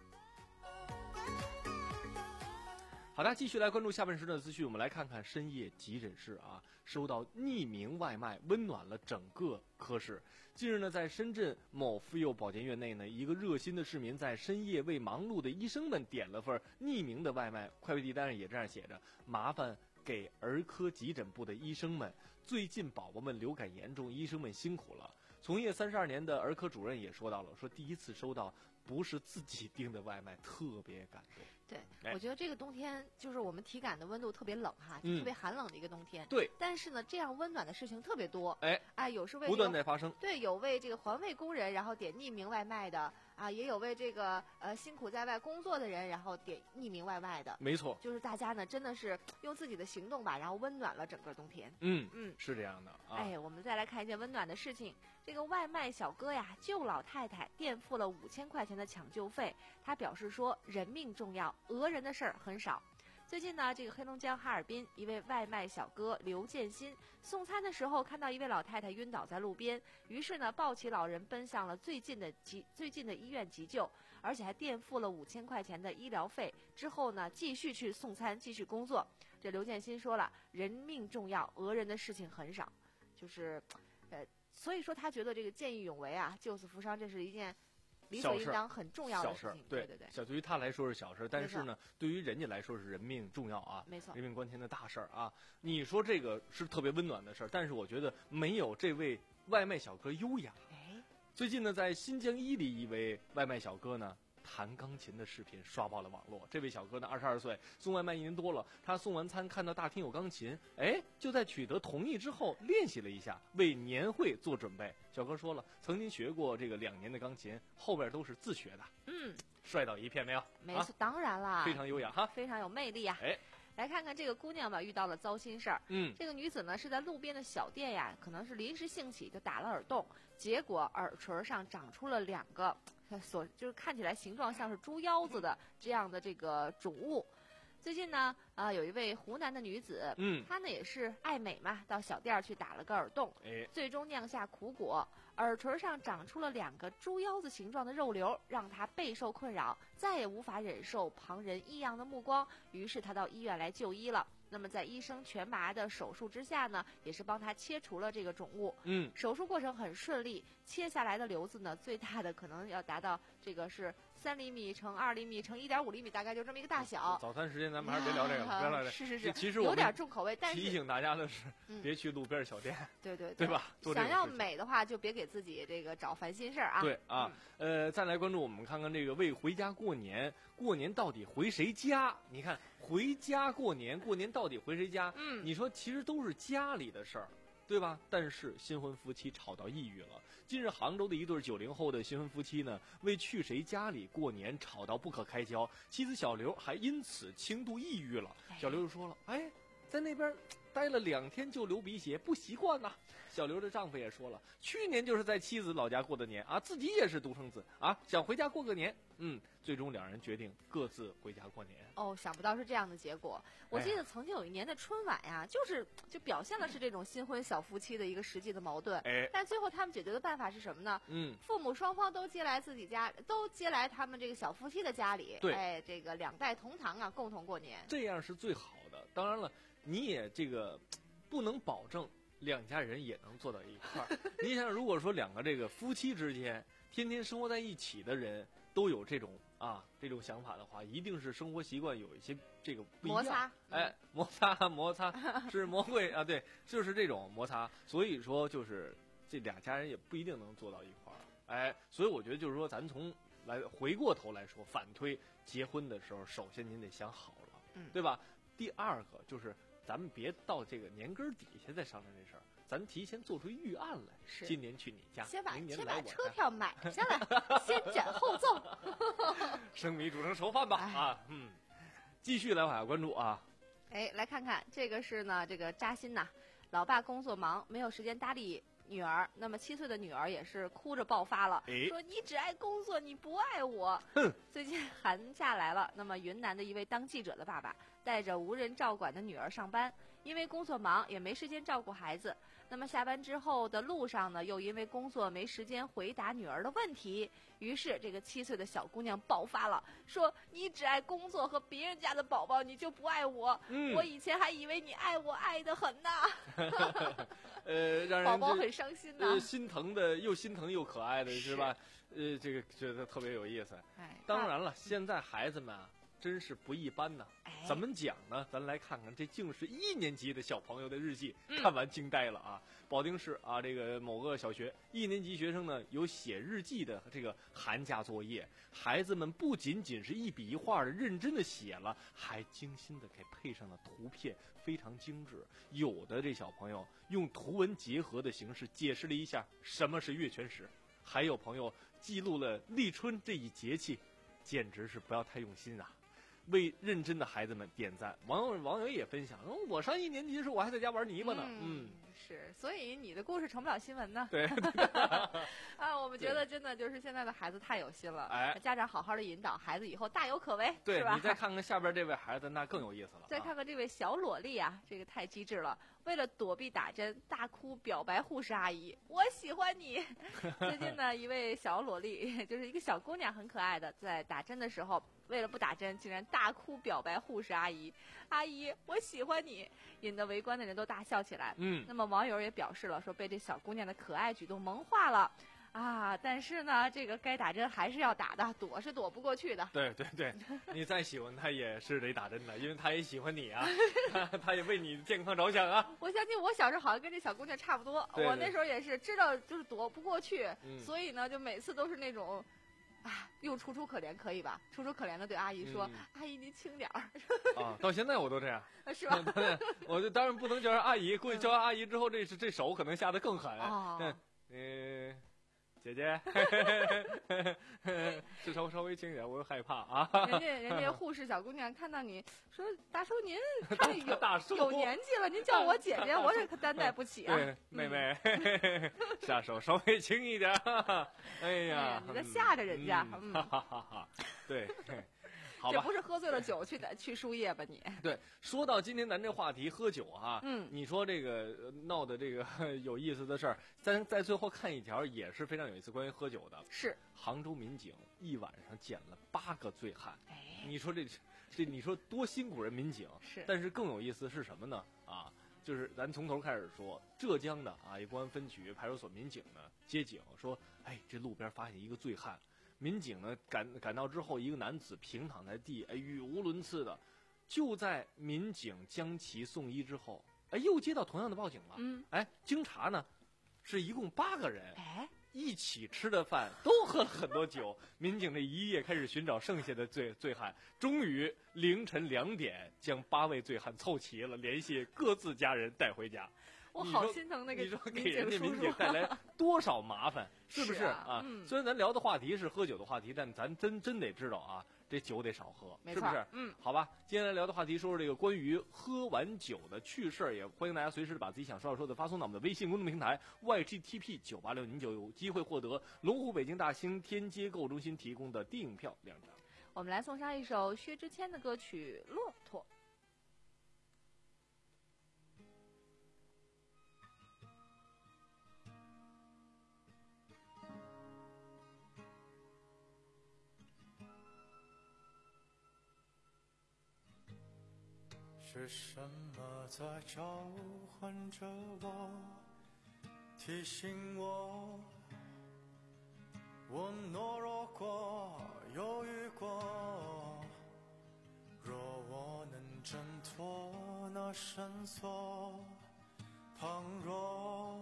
S6: 好的，继续来关注下半时段的资讯，我们来看看深夜急诊室啊，收到匿名外卖，温暖了整个科室。近日呢，在深圳某妇幼保健院内呢，一个热心的市民在深夜为忙碌的医生们点了份匿名的外卖，快递单上也这样写着：麻烦给儿科急诊部的医生们，最近宝宝们流感严重，医生们辛苦了。从业三十二年的儿科主任也说到了，说第一次收到不是自己订的外卖，特别感动。
S7: 对、
S6: 哎，
S7: 我觉得这个冬天就是我们体感的温度特别冷哈，就特别寒冷的一个冬天。
S6: 嗯、对，
S7: 但是呢，这样温暖的事情特别多。
S6: 哎
S7: 哎，有是为、这个、
S6: 不断在发生。
S7: 对，有为这个环卫工人然后点匿名外卖的啊，也有为这个呃辛苦在外工作的人然后点匿名外卖的。
S6: 没错，
S7: 就是大家呢真的是用自己的行动吧，然后温暖了整个冬天。
S6: 嗯
S7: 嗯，
S6: 是这样的啊。
S7: 哎，我们再来看一件温暖的事情。这个外卖小哥呀，救老太太垫付了五千块钱的抢救费。他表示说，人命重要，讹人的事儿很少。最近呢，这个黑龙江哈尔滨一位外卖小哥刘建新送餐的时候，看到一位老太太晕倒在路边，于是呢，抱起老人奔向了最近的急最近的医院急救，而且还垫付了五千块钱的医疗费。之后呢，继续去送餐，继续工作。这刘建新说了，人命重要，讹人的事情很少，就是，呃，所以说他觉得这个见义勇为啊，救死扶伤，这是一件理所应当很重要的事情。
S6: 对
S7: 对对，
S6: 小对于他来说是小事，但是呢，对于人家来说是人命重要啊，
S7: 没错，
S6: 人命关天的大事儿啊。你说这个是特别温暖的事儿，但是我觉得没有这位外卖小哥优雅。
S7: 哎，
S6: 最近呢，在新疆伊犁一位外卖小哥呢，弹钢琴的视频刷爆了网络。这位小哥呢，二十二岁，送外卖一年多了。他送完餐看到大厅有钢琴，哎，就在取得同意之后练习了一下，为年会做准备。小哥说了，曾经学过这个两年的钢琴，后边都是自学的。
S7: 嗯，
S6: 帅到一片没有？
S7: 没错，啊、当然啦，
S6: 非常优雅哈，
S7: 非常有魅力啊。
S6: 哎，
S7: 来看看这个姑娘吧，遇到了糟心事儿。
S6: 嗯，
S7: 这个女子呢是在路边的小店呀，可能是临时兴起就打了耳洞，结果耳垂上长出了两个。所就是看起来形状像是猪腰子的这样的这个肿物。最近呢，啊、呃，有一位湖南的女子，
S6: 嗯，
S7: 她呢也是爱美嘛，到小店去打了个耳洞，
S6: 哎，
S7: 最终酿下苦果，耳垂上长出了两个猪腰子形状的肉瘤，让她备受困扰，再也无法忍受旁人异样的目光，于是她到医院来就医了。那么在医生全麻的手术之下呢，也是帮他切除了这个肿物。
S6: 嗯，
S7: 手术过程很顺利，切下来的瘤子呢，最大的可能要达到这个是三厘米乘二厘米乘一点五厘米，大概就这么一个大小。
S6: 早餐时间咱们还是别聊这个了，别聊这个。
S7: 是是是，
S6: 其实
S7: 有点重口味，但是
S6: 提醒大家的是，别去路边小店。
S7: 对对
S6: 对吧？
S7: 想要美的话，就别给自己这个找烦心事儿啊。
S6: 对啊，呃，再来关注我们看看这个为回家过年，过年到底回谁家？你看回家过年，过年到底回谁家？
S7: 嗯，
S6: 你说其实都是家里的事儿，对吧？但是新婚夫妻吵到抑郁了。近日，杭州的一对九零后的新婚夫妻呢，为去谁家里过年吵到不可开交，妻子小刘还因此轻度抑郁了。小刘就说了：“哎，在那边待了两天就流鼻血，不习惯呐。”小刘的丈夫也说了，去年就是在妻子老家过的年啊，自己也是独生子啊，想回家过个年。嗯，最终两人决定各自回家过年。
S7: 哦，想不到是这样的结果。我记得曾经有一年的春晚呀，就是就表现的是这种新婚小夫妻的一个实际的矛盾。
S6: 哎，
S7: 但最后他们解决的办法是什么呢？
S6: 嗯，
S7: 父母双方都接来自己家，都接来他们这个小夫妻的家里。
S6: 对，
S7: 哎，这个两代同堂啊，共同过年。
S6: 这样是最好的。当然了，你也这个不能保证两家人也能坐到一块儿。你想，如果说两个这个夫妻之间天天生活在一起的人都有这种啊这种想法的话，一定是生活习惯有一些这个不一样。
S7: 摩擦，
S6: 哎，摩擦摩擦是魔鬼啊，对，就是这种摩擦。所以说，就是这俩家人也不一定能坐到一块儿。哎，所以我觉得就是说，咱从来回过头来说，反推结婚的时候，首先您得想好了，
S7: 嗯，
S6: 对吧？第二个就是咱们别到这个年根底下再商量这事儿， 咱提前做出预案来，
S7: 是
S6: 今年去你家，
S7: 先把
S6: 明年
S7: 先把
S6: 来我家
S7: 车票买下来，先斩后奏。
S6: 生米煮成熟饭吧啊，嗯，继续来往下关注啊。
S7: 哎，来看看这个是呢，这个扎心呐，老爸工作忙，没有时间搭理女儿。那么七岁的女儿也是哭着爆发了，说你只爱工作，你不爱我。最近寒假来了，那么云南的一位当记者的爸爸带着无人照管的女儿上班，因为工作忙也没时间照顾孩子。那么下班之后的路上呢，又因为工作没时间回答女儿的问题，于是这个七岁的小姑娘爆发了，说你只爱工作和别人家的宝宝，你就不爱我。嗯、我以前还以为你爱我爱得很呢。
S6: 呃，让人
S7: 宝宝很伤心呢、
S6: 呃，心疼的又心疼又可爱的是吧？呃，这个觉得特别有意思。
S7: 哎，
S6: 当然了，现在孩子们啊，真是不一般呢。
S7: 哎、
S6: 怎么讲呢？咱来看看这竟是一年级的小朋友的日记，嗯、看完惊呆了啊！保定市啊，这个某个小学一年级学生呢有写日记的这个寒假作业，孩子们不仅仅是一笔一画的认真的写了，还精心的给配上了图片，非常精致。有的这小朋友用图文结合的形式解释了一下什么是月全食，还有朋友记录了立春这一节气，简直是不要太用心啊！为认真的孩子们点赞。网友网友也分享，嗯，我上一年级时我还在家玩泥巴呢。嗯，嗯
S7: 是，所以你的故事成不了新闻呢。
S6: 对，
S7: 啊，我们觉得真的就是现在的孩子太有心了。
S6: 哎，
S7: 家长好好的引导孩子，以后大有可为。
S6: 对，
S7: 是吧？
S6: 你再看看下边这位孩子，那更有意思了。
S7: 再看看这位小萝莉啊，这个太机智了。为了躲避打针，大哭表白护士阿姨：“我喜欢你。”最近呢，一位小萝莉，就是一个小姑娘，很可爱的，在打针的时候，为了不打针，竟然大哭表白护士阿姨：“阿姨，我喜欢你！”引得围观的人都大笑起来。
S6: 嗯，
S7: 那么网友也表示了，说被这小姑娘的可爱举动萌化了。啊，但是呢，这个该打针还是要打的，躲是躲不过去的。
S6: 对对对，你再喜欢他也是得打针的，因为他也喜欢你啊，他也为你的健康着想啊。
S7: 我相信我小时候好像跟这小姑娘差不多，
S6: 对对
S7: 我那时候也是知道就是躲不过去，
S6: 嗯、
S7: 所以呢，就每次都是那种。啊，用楚楚可怜可以吧？楚楚可怜的对阿姨说：“嗯、阿姨您轻点儿。”
S6: 啊，到现在我都这样，
S7: 是吧？
S6: 我就当然不能叫阿姨，估计叫阿姨之后，这是这手可能下得更狠。
S7: 哦、
S6: 嗯。呃姐姐，是稍稍微轻一点，我又害怕啊。
S7: 人家人家护士小姑娘看到你说大叔您太有
S6: 大叔
S7: 有年纪了，您叫我姐姐，我这可担待不起啊。
S6: 对，妹妹，下手稍微轻一点。哎呀，
S7: 你在吓着人家。
S6: 嗯，哈哈哈哈。对。好吧，
S7: 这不是喝醉了酒去去输液吧你？
S6: 对，说到今天咱这话题喝酒啊，
S7: 嗯，
S6: 你说这个闹的这个有意思的事儿，咱在最后看一条也是非常有意思，关于喝酒的。
S7: 是
S6: 杭州民警一晚上捡了八个醉汉，
S7: 哎，
S6: 你说这这你说多辛苦人民警
S7: 是，
S6: 但是更有意思是什么呢？啊，就是咱从头开始说，浙江的啊一公安分局派出所民警呢接警说，哎，这路边发现一个醉汉。民警呢赶赶到之后，一个男子平躺在地，哎，语无伦次的。就在民警将其送医之后，哎，又接到同样的报警了。
S7: 嗯，
S6: 哎，经查呢，是一共八个人，
S7: 哎，
S6: 一起吃的饭，都喝了很多酒。民警这一夜开始寻找剩下的醉醉汉，终于凌晨两点将八位醉汉凑齐了，联系各自家人带回家。
S7: 我好心疼那个
S6: 你说给人家民警带来多少麻烦，是不是啊？
S7: 啊嗯、
S6: 虽然咱聊的话题是喝酒的话题，但咱真真得知道啊，这酒得少喝，是不是？
S7: 嗯，
S6: 好吧。今天来聊的话题说说这个关于喝完酒的趣事儿，也欢迎大家随时把自己想说的说的发送到我们的微信公众平台 Y G T P 九八六，您就有机会获得龙湖北京大兴天街购物中心提供的订票两张。
S7: 我们来送上一首薛之谦的歌曲《骆驼》。
S11: 是什么在召唤着我，提醒我，我懦弱过，犹豫过。若我能挣脱那绳索，旁若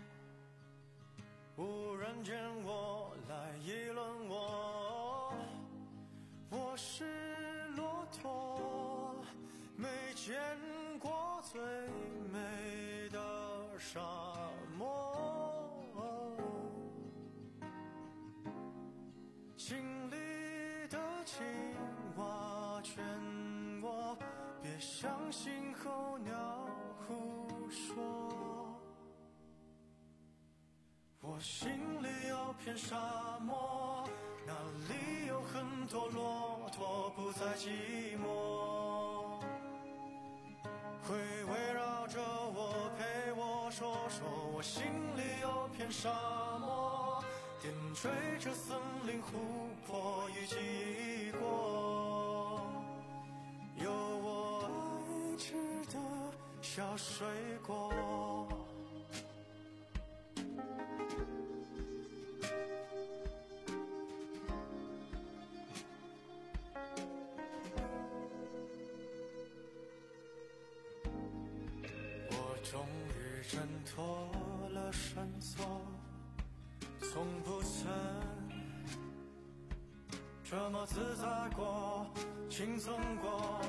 S11: 无人见我来议论我，我是骆驼，没见过最美的沙心里的青蛙劝我别相信候鸟胡说，我心里有片沙漠，那里有很多骆驼不再寂寞，会围绕着我陪我说说，我心里有片沙漠，点缀着森林湖泊与记忆过，有我爱吃的小水果。我终于挣脱了绳索，从不曾这么自在过，轻松过。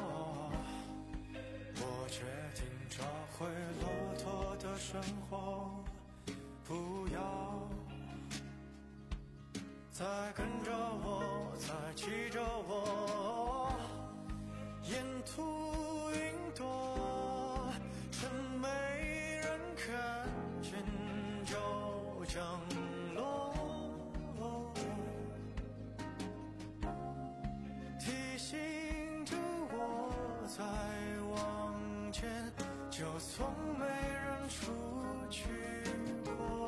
S11: 我决定找回骆驼的生活，不要再跟着我，再骑着我，沿途云朵，趁没人看见就降落，提醒着我在往前，就从没人出去过，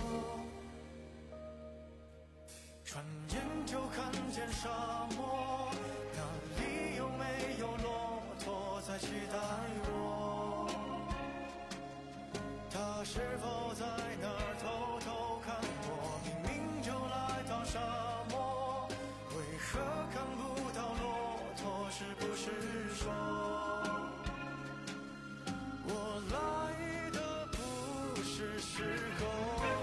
S11: 转眼就看见沙漠，那里有没有骆驼在期待我？他是否在那儿偷偷看我？明明就来到沙漠，为何看不到骆驼？是不是说我来的不是时候？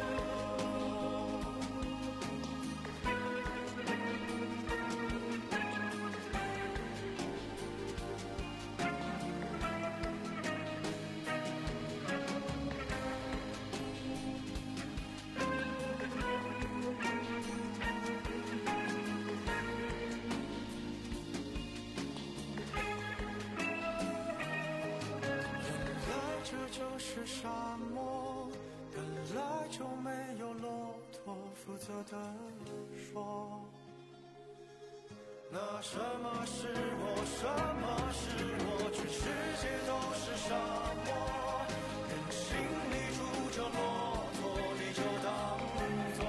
S11: 是沙漠，本来就没有骆驼，负责的说，那什么是我，什么是我？全世界都是沙漠，人心里住着骆驼，你就当作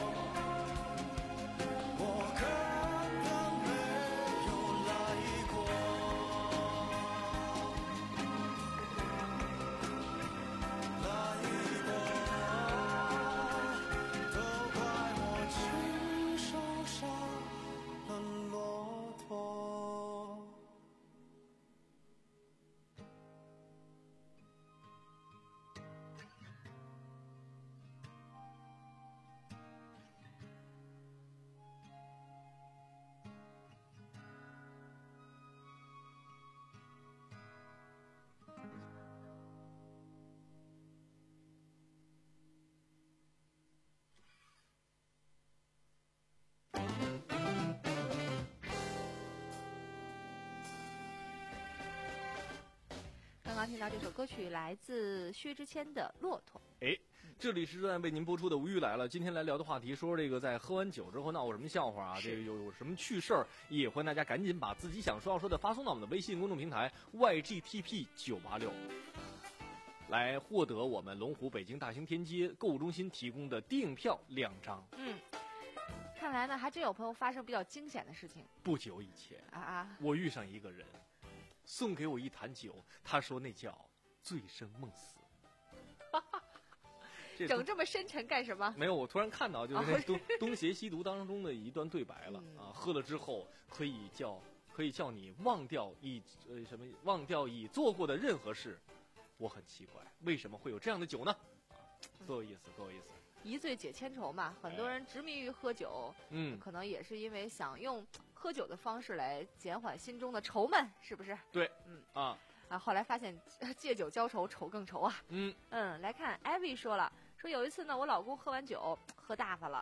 S11: 我根本没有来过。
S7: 刚刚听到这首歌曲来自薛之谦的《骆驼》。
S6: 哎，这里是正在为您播出的《无语来了》。今天来聊的话题，说这个在喝完酒之后闹过什么笑话啊？这个有有什么趣事儿，也欢迎大家赶紧把自己想说要说的发送到我们的微信公众平台 Y G T P 九八六，来获得我们龙湖北京大兴天街购物中心提供的电影票两张。
S7: 嗯，看来呢，还真有朋友发生比较惊险的事情。
S6: 不久以前
S7: 啊啊，
S6: 我遇上一个人，送给我一坛酒，他说那叫醉生梦死。这
S7: 整这么深沉干什么？
S6: 没有，我突然看到就是那东《东邪西毒》当中的一段对白了、嗯、啊，喝了之后可以叫可以叫你忘掉已呃什么忘掉已做过的任何事。我很奇怪，为什么会有这样的酒呢？啊，多有意思，多有意思。
S7: 一醉解千愁嘛，很多人执迷于喝酒，嗯，可能也是因为想用喝酒的方式来减缓心中的愁闷，是不是？
S6: 对，
S7: 嗯
S6: 啊
S7: 啊，后来发现借酒浇愁，愁更愁啊。
S6: 嗯
S7: 嗯，来看艾薇说了，说有一次呢，我老公喝完酒喝大发了，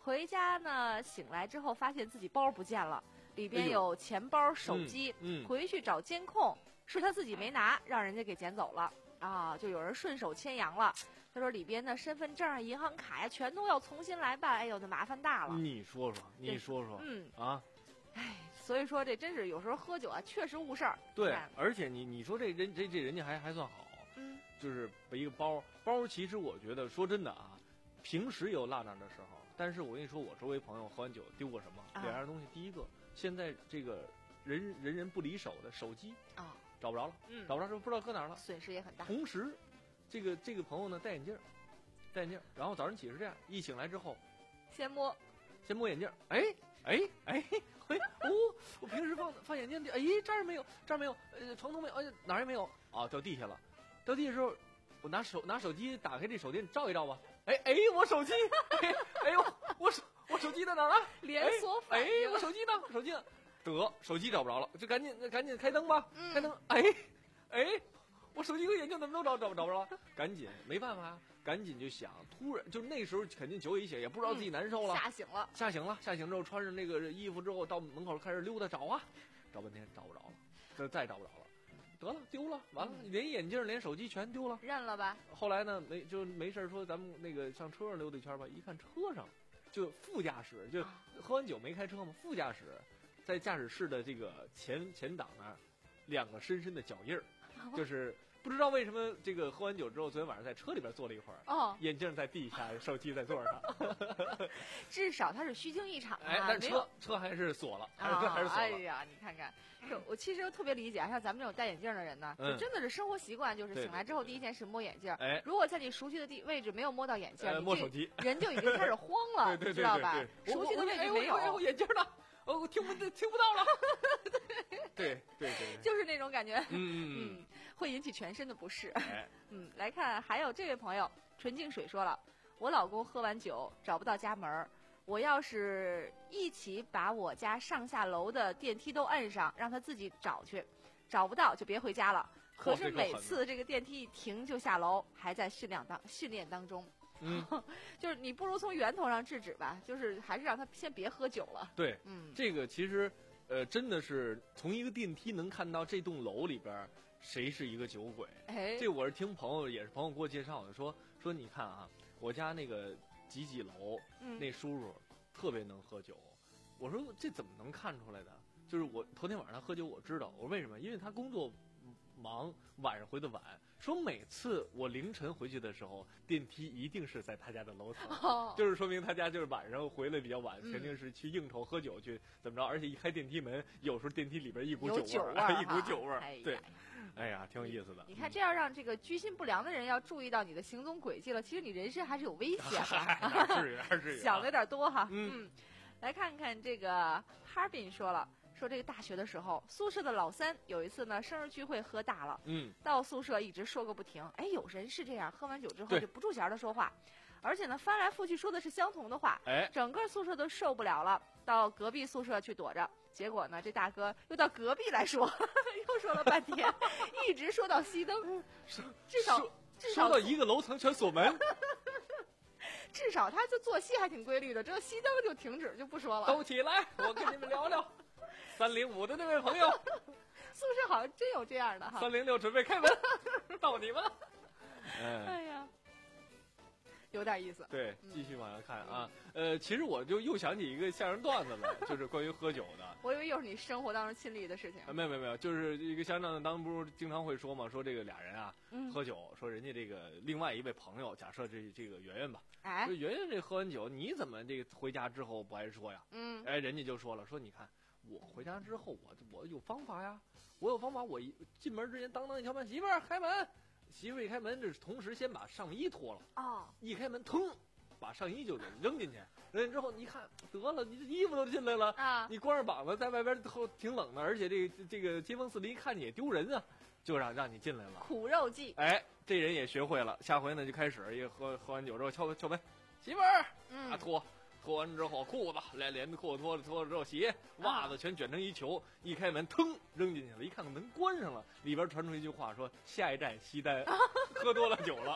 S7: 回家呢，醒来之后发现自己包不见了，里边有钱包、手机。
S6: 嗯嗯、
S7: 回去找监控，是他自己没拿，让人家给捡走了啊！就有人顺手牵羊了。他说里边的身份证、银行卡呀，全都要重新来办。哎呦，那麻烦大了。
S6: 你说说，你说说，
S7: 嗯
S6: 啊，
S7: 哎，所以说这真是有时候喝酒啊，确实误事儿。
S6: 对，而且你你说这人这这人家还还算好，
S7: 嗯，
S6: 就是背一个包包，其实我觉得说真的啊，平时有落那的时候，但是我跟你说，我周围朋友喝完酒丢过什么？
S7: 啊、
S6: 两样东西，第一个，现在这个人人人不离手的手机
S7: 啊，
S6: 找不着了，
S7: 嗯，
S6: 找不着就不知道搁哪儿了，
S7: 损失也很大。
S6: 同时，这个这个朋友呢戴眼镜，戴眼镜，然后早上起是这样，一醒来之后，
S7: 先摸，
S6: 先摸眼镜，哎哎哎。哎，哦，我平时放放眼镜的，哎，这儿没有，这儿没有，呃，床头没有，哎，哪儿也没有，啊，掉地下了。掉地下的时候，我拿手拿手机打开这手电照一照吧。哎哎，我手机，哎哎呦，我手我手机在哪儿啊？
S7: 连锁反应。
S6: 哎，我手机呢？手机呢？得，手机找不着了，就赶紧赶紧开灯吧，
S7: 嗯、
S6: 开灯。哎哎，我手机和眼镜怎么都找找找不着了？赶紧，没办法呀。赶紧就想，突然就那时候肯定酒也醒，也不知道自己难受了，
S7: 吓醒了，
S6: 吓醒了，吓醒之后穿上那个衣服之后到门口开始溜达找啊，找半天找不着了，这再找不着了，得了丢了，完了连眼镜连手机全丢了，
S7: 认了吧。
S6: 后来呢没就没事说咱们那个上车上溜达一圈吧，一看车上就副驾驶就喝完酒没开车嘛，副驾驶在驾驶室的这个前前挡那儿两个深深的脚印儿，就是。不知道为什么这个喝完酒之后，昨天晚上在车里边坐了一会儿，
S7: 哦，
S6: 眼镜在地下，手机在座上，
S7: 至少他是虚惊一场啊。
S6: 哎，但是车车还是锁了，还是车还是锁了。
S7: 哎呀，你看看，我其实特别理解，像咱们这种戴眼镜的人呢，
S6: 嗯、
S7: 就真的是生活习惯，就是醒来之后第一件事摸眼镜。
S6: 哎，
S7: 如果在你熟悉的地位置没有摸到眼镜，
S6: 呃、摸手机，
S7: 人就已经开始慌了，
S6: 对对对对对
S7: 知道吧？熟悉的位置没有，
S6: 哎，我眼镜呢？哦，我听不听不到了。对对对，
S7: 就是那种感觉，
S6: 嗯嗯
S7: 嗯，会引起全身的不适。
S6: 哎，
S7: 嗯，来看还有这位朋友纯净水说了，我老公喝完酒找不到家门，我要是一起把我家上下楼的电梯都摁上，让他自己找去，找不到就别回家了。可是每次这个电梯一停就下楼，还在训练当训练当中。
S6: 嗯，
S7: 就是你不如从源头上制止吧，就是还是让他先别喝酒了。
S6: 对，
S7: 嗯，
S6: 这个其实，呃，真的是从一个电梯能看到这栋楼里边谁是一个酒鬼。
S7: 哎，
S6: 这我是听朋友，也是朋友给我介绍的，说说你看啊，我家那个几几楼、嗯、那叔叔特别能喝酒。我说这怎么能看出来的？就是我头天晚上喝酒，我知道，我说为什么？因为他工作忙，晚上回的晚。说每次我凌晨回去的时候，电梯一定是在他家的楼层，哦、就是说明他家就是晚上回来比较晚，嗯、肯定是去应酬喝酒去怎么着，而且一开电梯门，有时候电梯里边一股酒味儿，一股酒味儿，
S7: 哎、
S6: 对，哎呀，挺有意思的。
S7: 你看，这样让这个居心不良的人要注意到你的行踪轨迹了，其实你人身还是有危险的。
S6: 哪至于，哪至于，
S7: 想的有点多哈。
S6: 嗯，
S7: 嗯来看看这个哈宾说了。说这个大学的时候，宿舍的老三有一次呢生日聚会喝大了，
S6: 嗯，
S7: 到宿舍一直说个不停。哎，有人是这样，喝完酒之后就不住弦的说话，而且呢翻来覆去说的是相同的话，
S6: 哎，
S7: 整个宿舍都受不了了，到隔壁宿舍去躲着。结果呢，这大哥又到隔壁来说，又说了半天，一直说到熄灯，至少至少
S6: 说到一个楼层全锁门。
S7: 至少他这作息还挺规律的，只要熄灯就停止，就不说了。
S6: 都起来，我跟你们聊聊。三零五的那位朋友，
S7: 宿舍好像真有这样的哈。
S6: 三零六准备开门，到你们了。
S7: 嗯、哎呀，有点意思。
S6: 对，继续往下看啊。呃，其实我就又想起一个相声段子了，就是关于喝酒的。
S7: 我以为又是你生活当中亲历的事情。
S6: 啊、没有没有没有，就是一个相声段子当中不是经常会说嘛，说这个俩人啊、嗯、喝酒，说人家这个另外一位朋友，假设这这个圆圆吧，
S7: 哎，
S6: 说圆圆这喝完酒，你怎么这个回家之后不爱说呀？
S7: 嗯，
S6: 哎，人家就说了，说你看。我回家之后，我我有方法呀，我有方法。我一进门之前，当当一敲门，媳妇儿开门。媳妇儿一开门，这是同时先把上衣脱了。
S7: 哦，
S6: 一开门，腾，把上衣就扔进去。扔进之后，你看得了，你这衣服都进来了
S7: 啊！
S6: 你光着膀子在外边后挺冷的，而且这个这个街坊四邻看你也丢人啊，就让让你进来了。
S7: 苦肉计。
S6: 哎，这人也学会了，下回呢就开始一喝喝完酒之后敲敲门，媳妇儿，
S7: 嗯，
S6: 啊脱。脱完之后，裤子连连着裤子脱了，脱了之后鞋、袜子全卷成一球，一开门，腾扔进去了。一看门关上了，里边传出一句话说：“下一站西单，喝多了酒了。”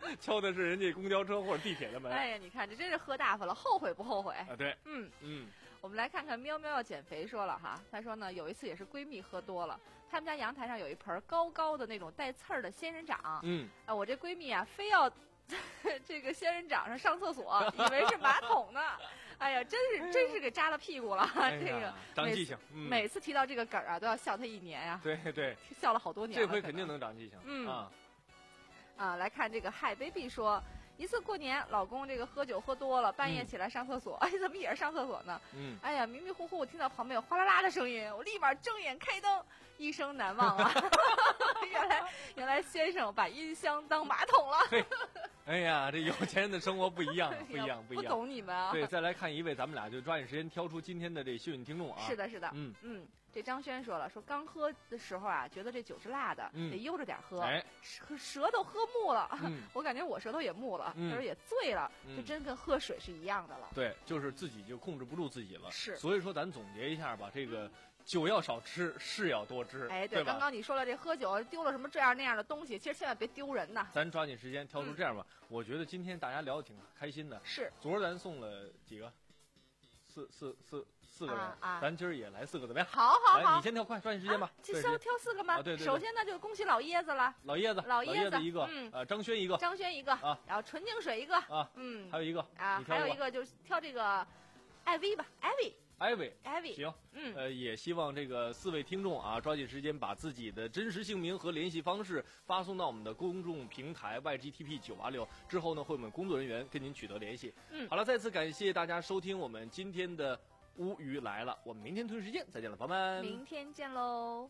S6: 敲的是人家公交车或者地铁的门。
S7: 哎呀，你看这真是喝大发了，后悔不后悔？
S6: 啊，对，
S7: 嗯
S6: 嗯。
S7: 我们来看看喵喵要减肥说了哈，她说呢有一次也是闺蜜喝多了，他们家阳台上有一盆高高的那种带刺儿的仙人掌，
S6: 嗯，
S7: 啊，我这闺蜜啊非要这个仙人掌上上厕所，以为是马桶呢，哎呀，真是真是给扎了屁股了，
S6: 哎、
S7: 这个
S6: 长记性、嗯，
S7: 每次提到这个梗啊都要笑他一年呀、啊，
S6: 对对，
S7: 笑了好多年了，
S6: 这回肯定能长记性，
S7: 嗯
S6: 啊
S7: 啊，来看这个嗨 baby 说。一次过年，老公这个喝酒喝多了，半夜起来上厕所，嗯、哎，怎么也是上厕所呢？
S6: 嗯，
S7: 哎呀，迷迷糊糊，我听到旁边有哗啦啦的声音，我立马睁眼开灯，一生难忘啊！原来原来先生把音箱当马桶了。
S6: 哎呀，这有钱人的生活不一样，不一样，不一样。
S7: 不懂你们啊。
S6: 对，再来看一位，咱们俩就抓紧时间挑出今天的这幸运听众啊。
S7: 是的，是的，
S6: 嗯
S7: 嗯。这张轩说了，说刚喝的时候啊，觉得这酒是辣的，
S6: 嗯、
S7: 得悠着点喝，
S6: 哎，
S7: 舌舌头喝木了，
S6: 嗯、
S7: 我感觉我舌头也木了，
S6: 嗯、
S7: 就是也醉了，
S6: 嗯、
S7: 就真跟喝水是一样的了。
S6: 对，就是自己就控制不住自己了。
S7: 是，
S6: 所以说咱总结一下吧，这个酒要少吃，事要多知。
S7: 哎，
S6: 对，
S7: 刚刚你说了这喝酒丢了什么这样那样的东西，其实千万别丢人呐。
S6: 咱抓紧时间挑出这样吧，嗯、我觉得今天大家聊得挺开心的。
S7: 是，
S6: 昨儿咱送了几个，四四四。四个人，
S7: 啊啊、
S6: 咱今儿也来四个，怎么样？
S7: 好好好，
S6: 来，你先挑，快，抓紧时间吧。
S7: 这挑挑四个吗？
S6: 啊、对, 对, 对。
S7: 首先呢，就恭喜老椰子了。
S6: 老椰子，
S7: 老
S6: 椰
S7: 子
S6: 一个，
S7: 嗯，
S6: 呃，张轩一个，
S7: 张轩一个
S6: 啊，
S7: 然后纯净水一个
S6: 啊，
S7: 嗯，
S6: 还有一个
S7: 啊，还有一个就是挑这个艾薇吧，艾薇。
S6: 艾薇，
S7: 艾薇，
S6: 行，
S7: 嗯，
S6: 呃，也希望这个四位听众啊，抓紧时间把自己的真实姓名和联系方式发送到我们的公众平台 Y G T P 九八六，之后呢，会我们工作人员跟您取得联系。
S7: 嗯，
S6: 好了，再次感谢大家收听我们今天的乌鱼来了，我们明天同一时间再见了，朋友们，
S7: 明天见喽。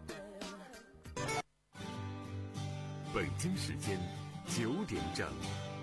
S2: 北京时间九点整。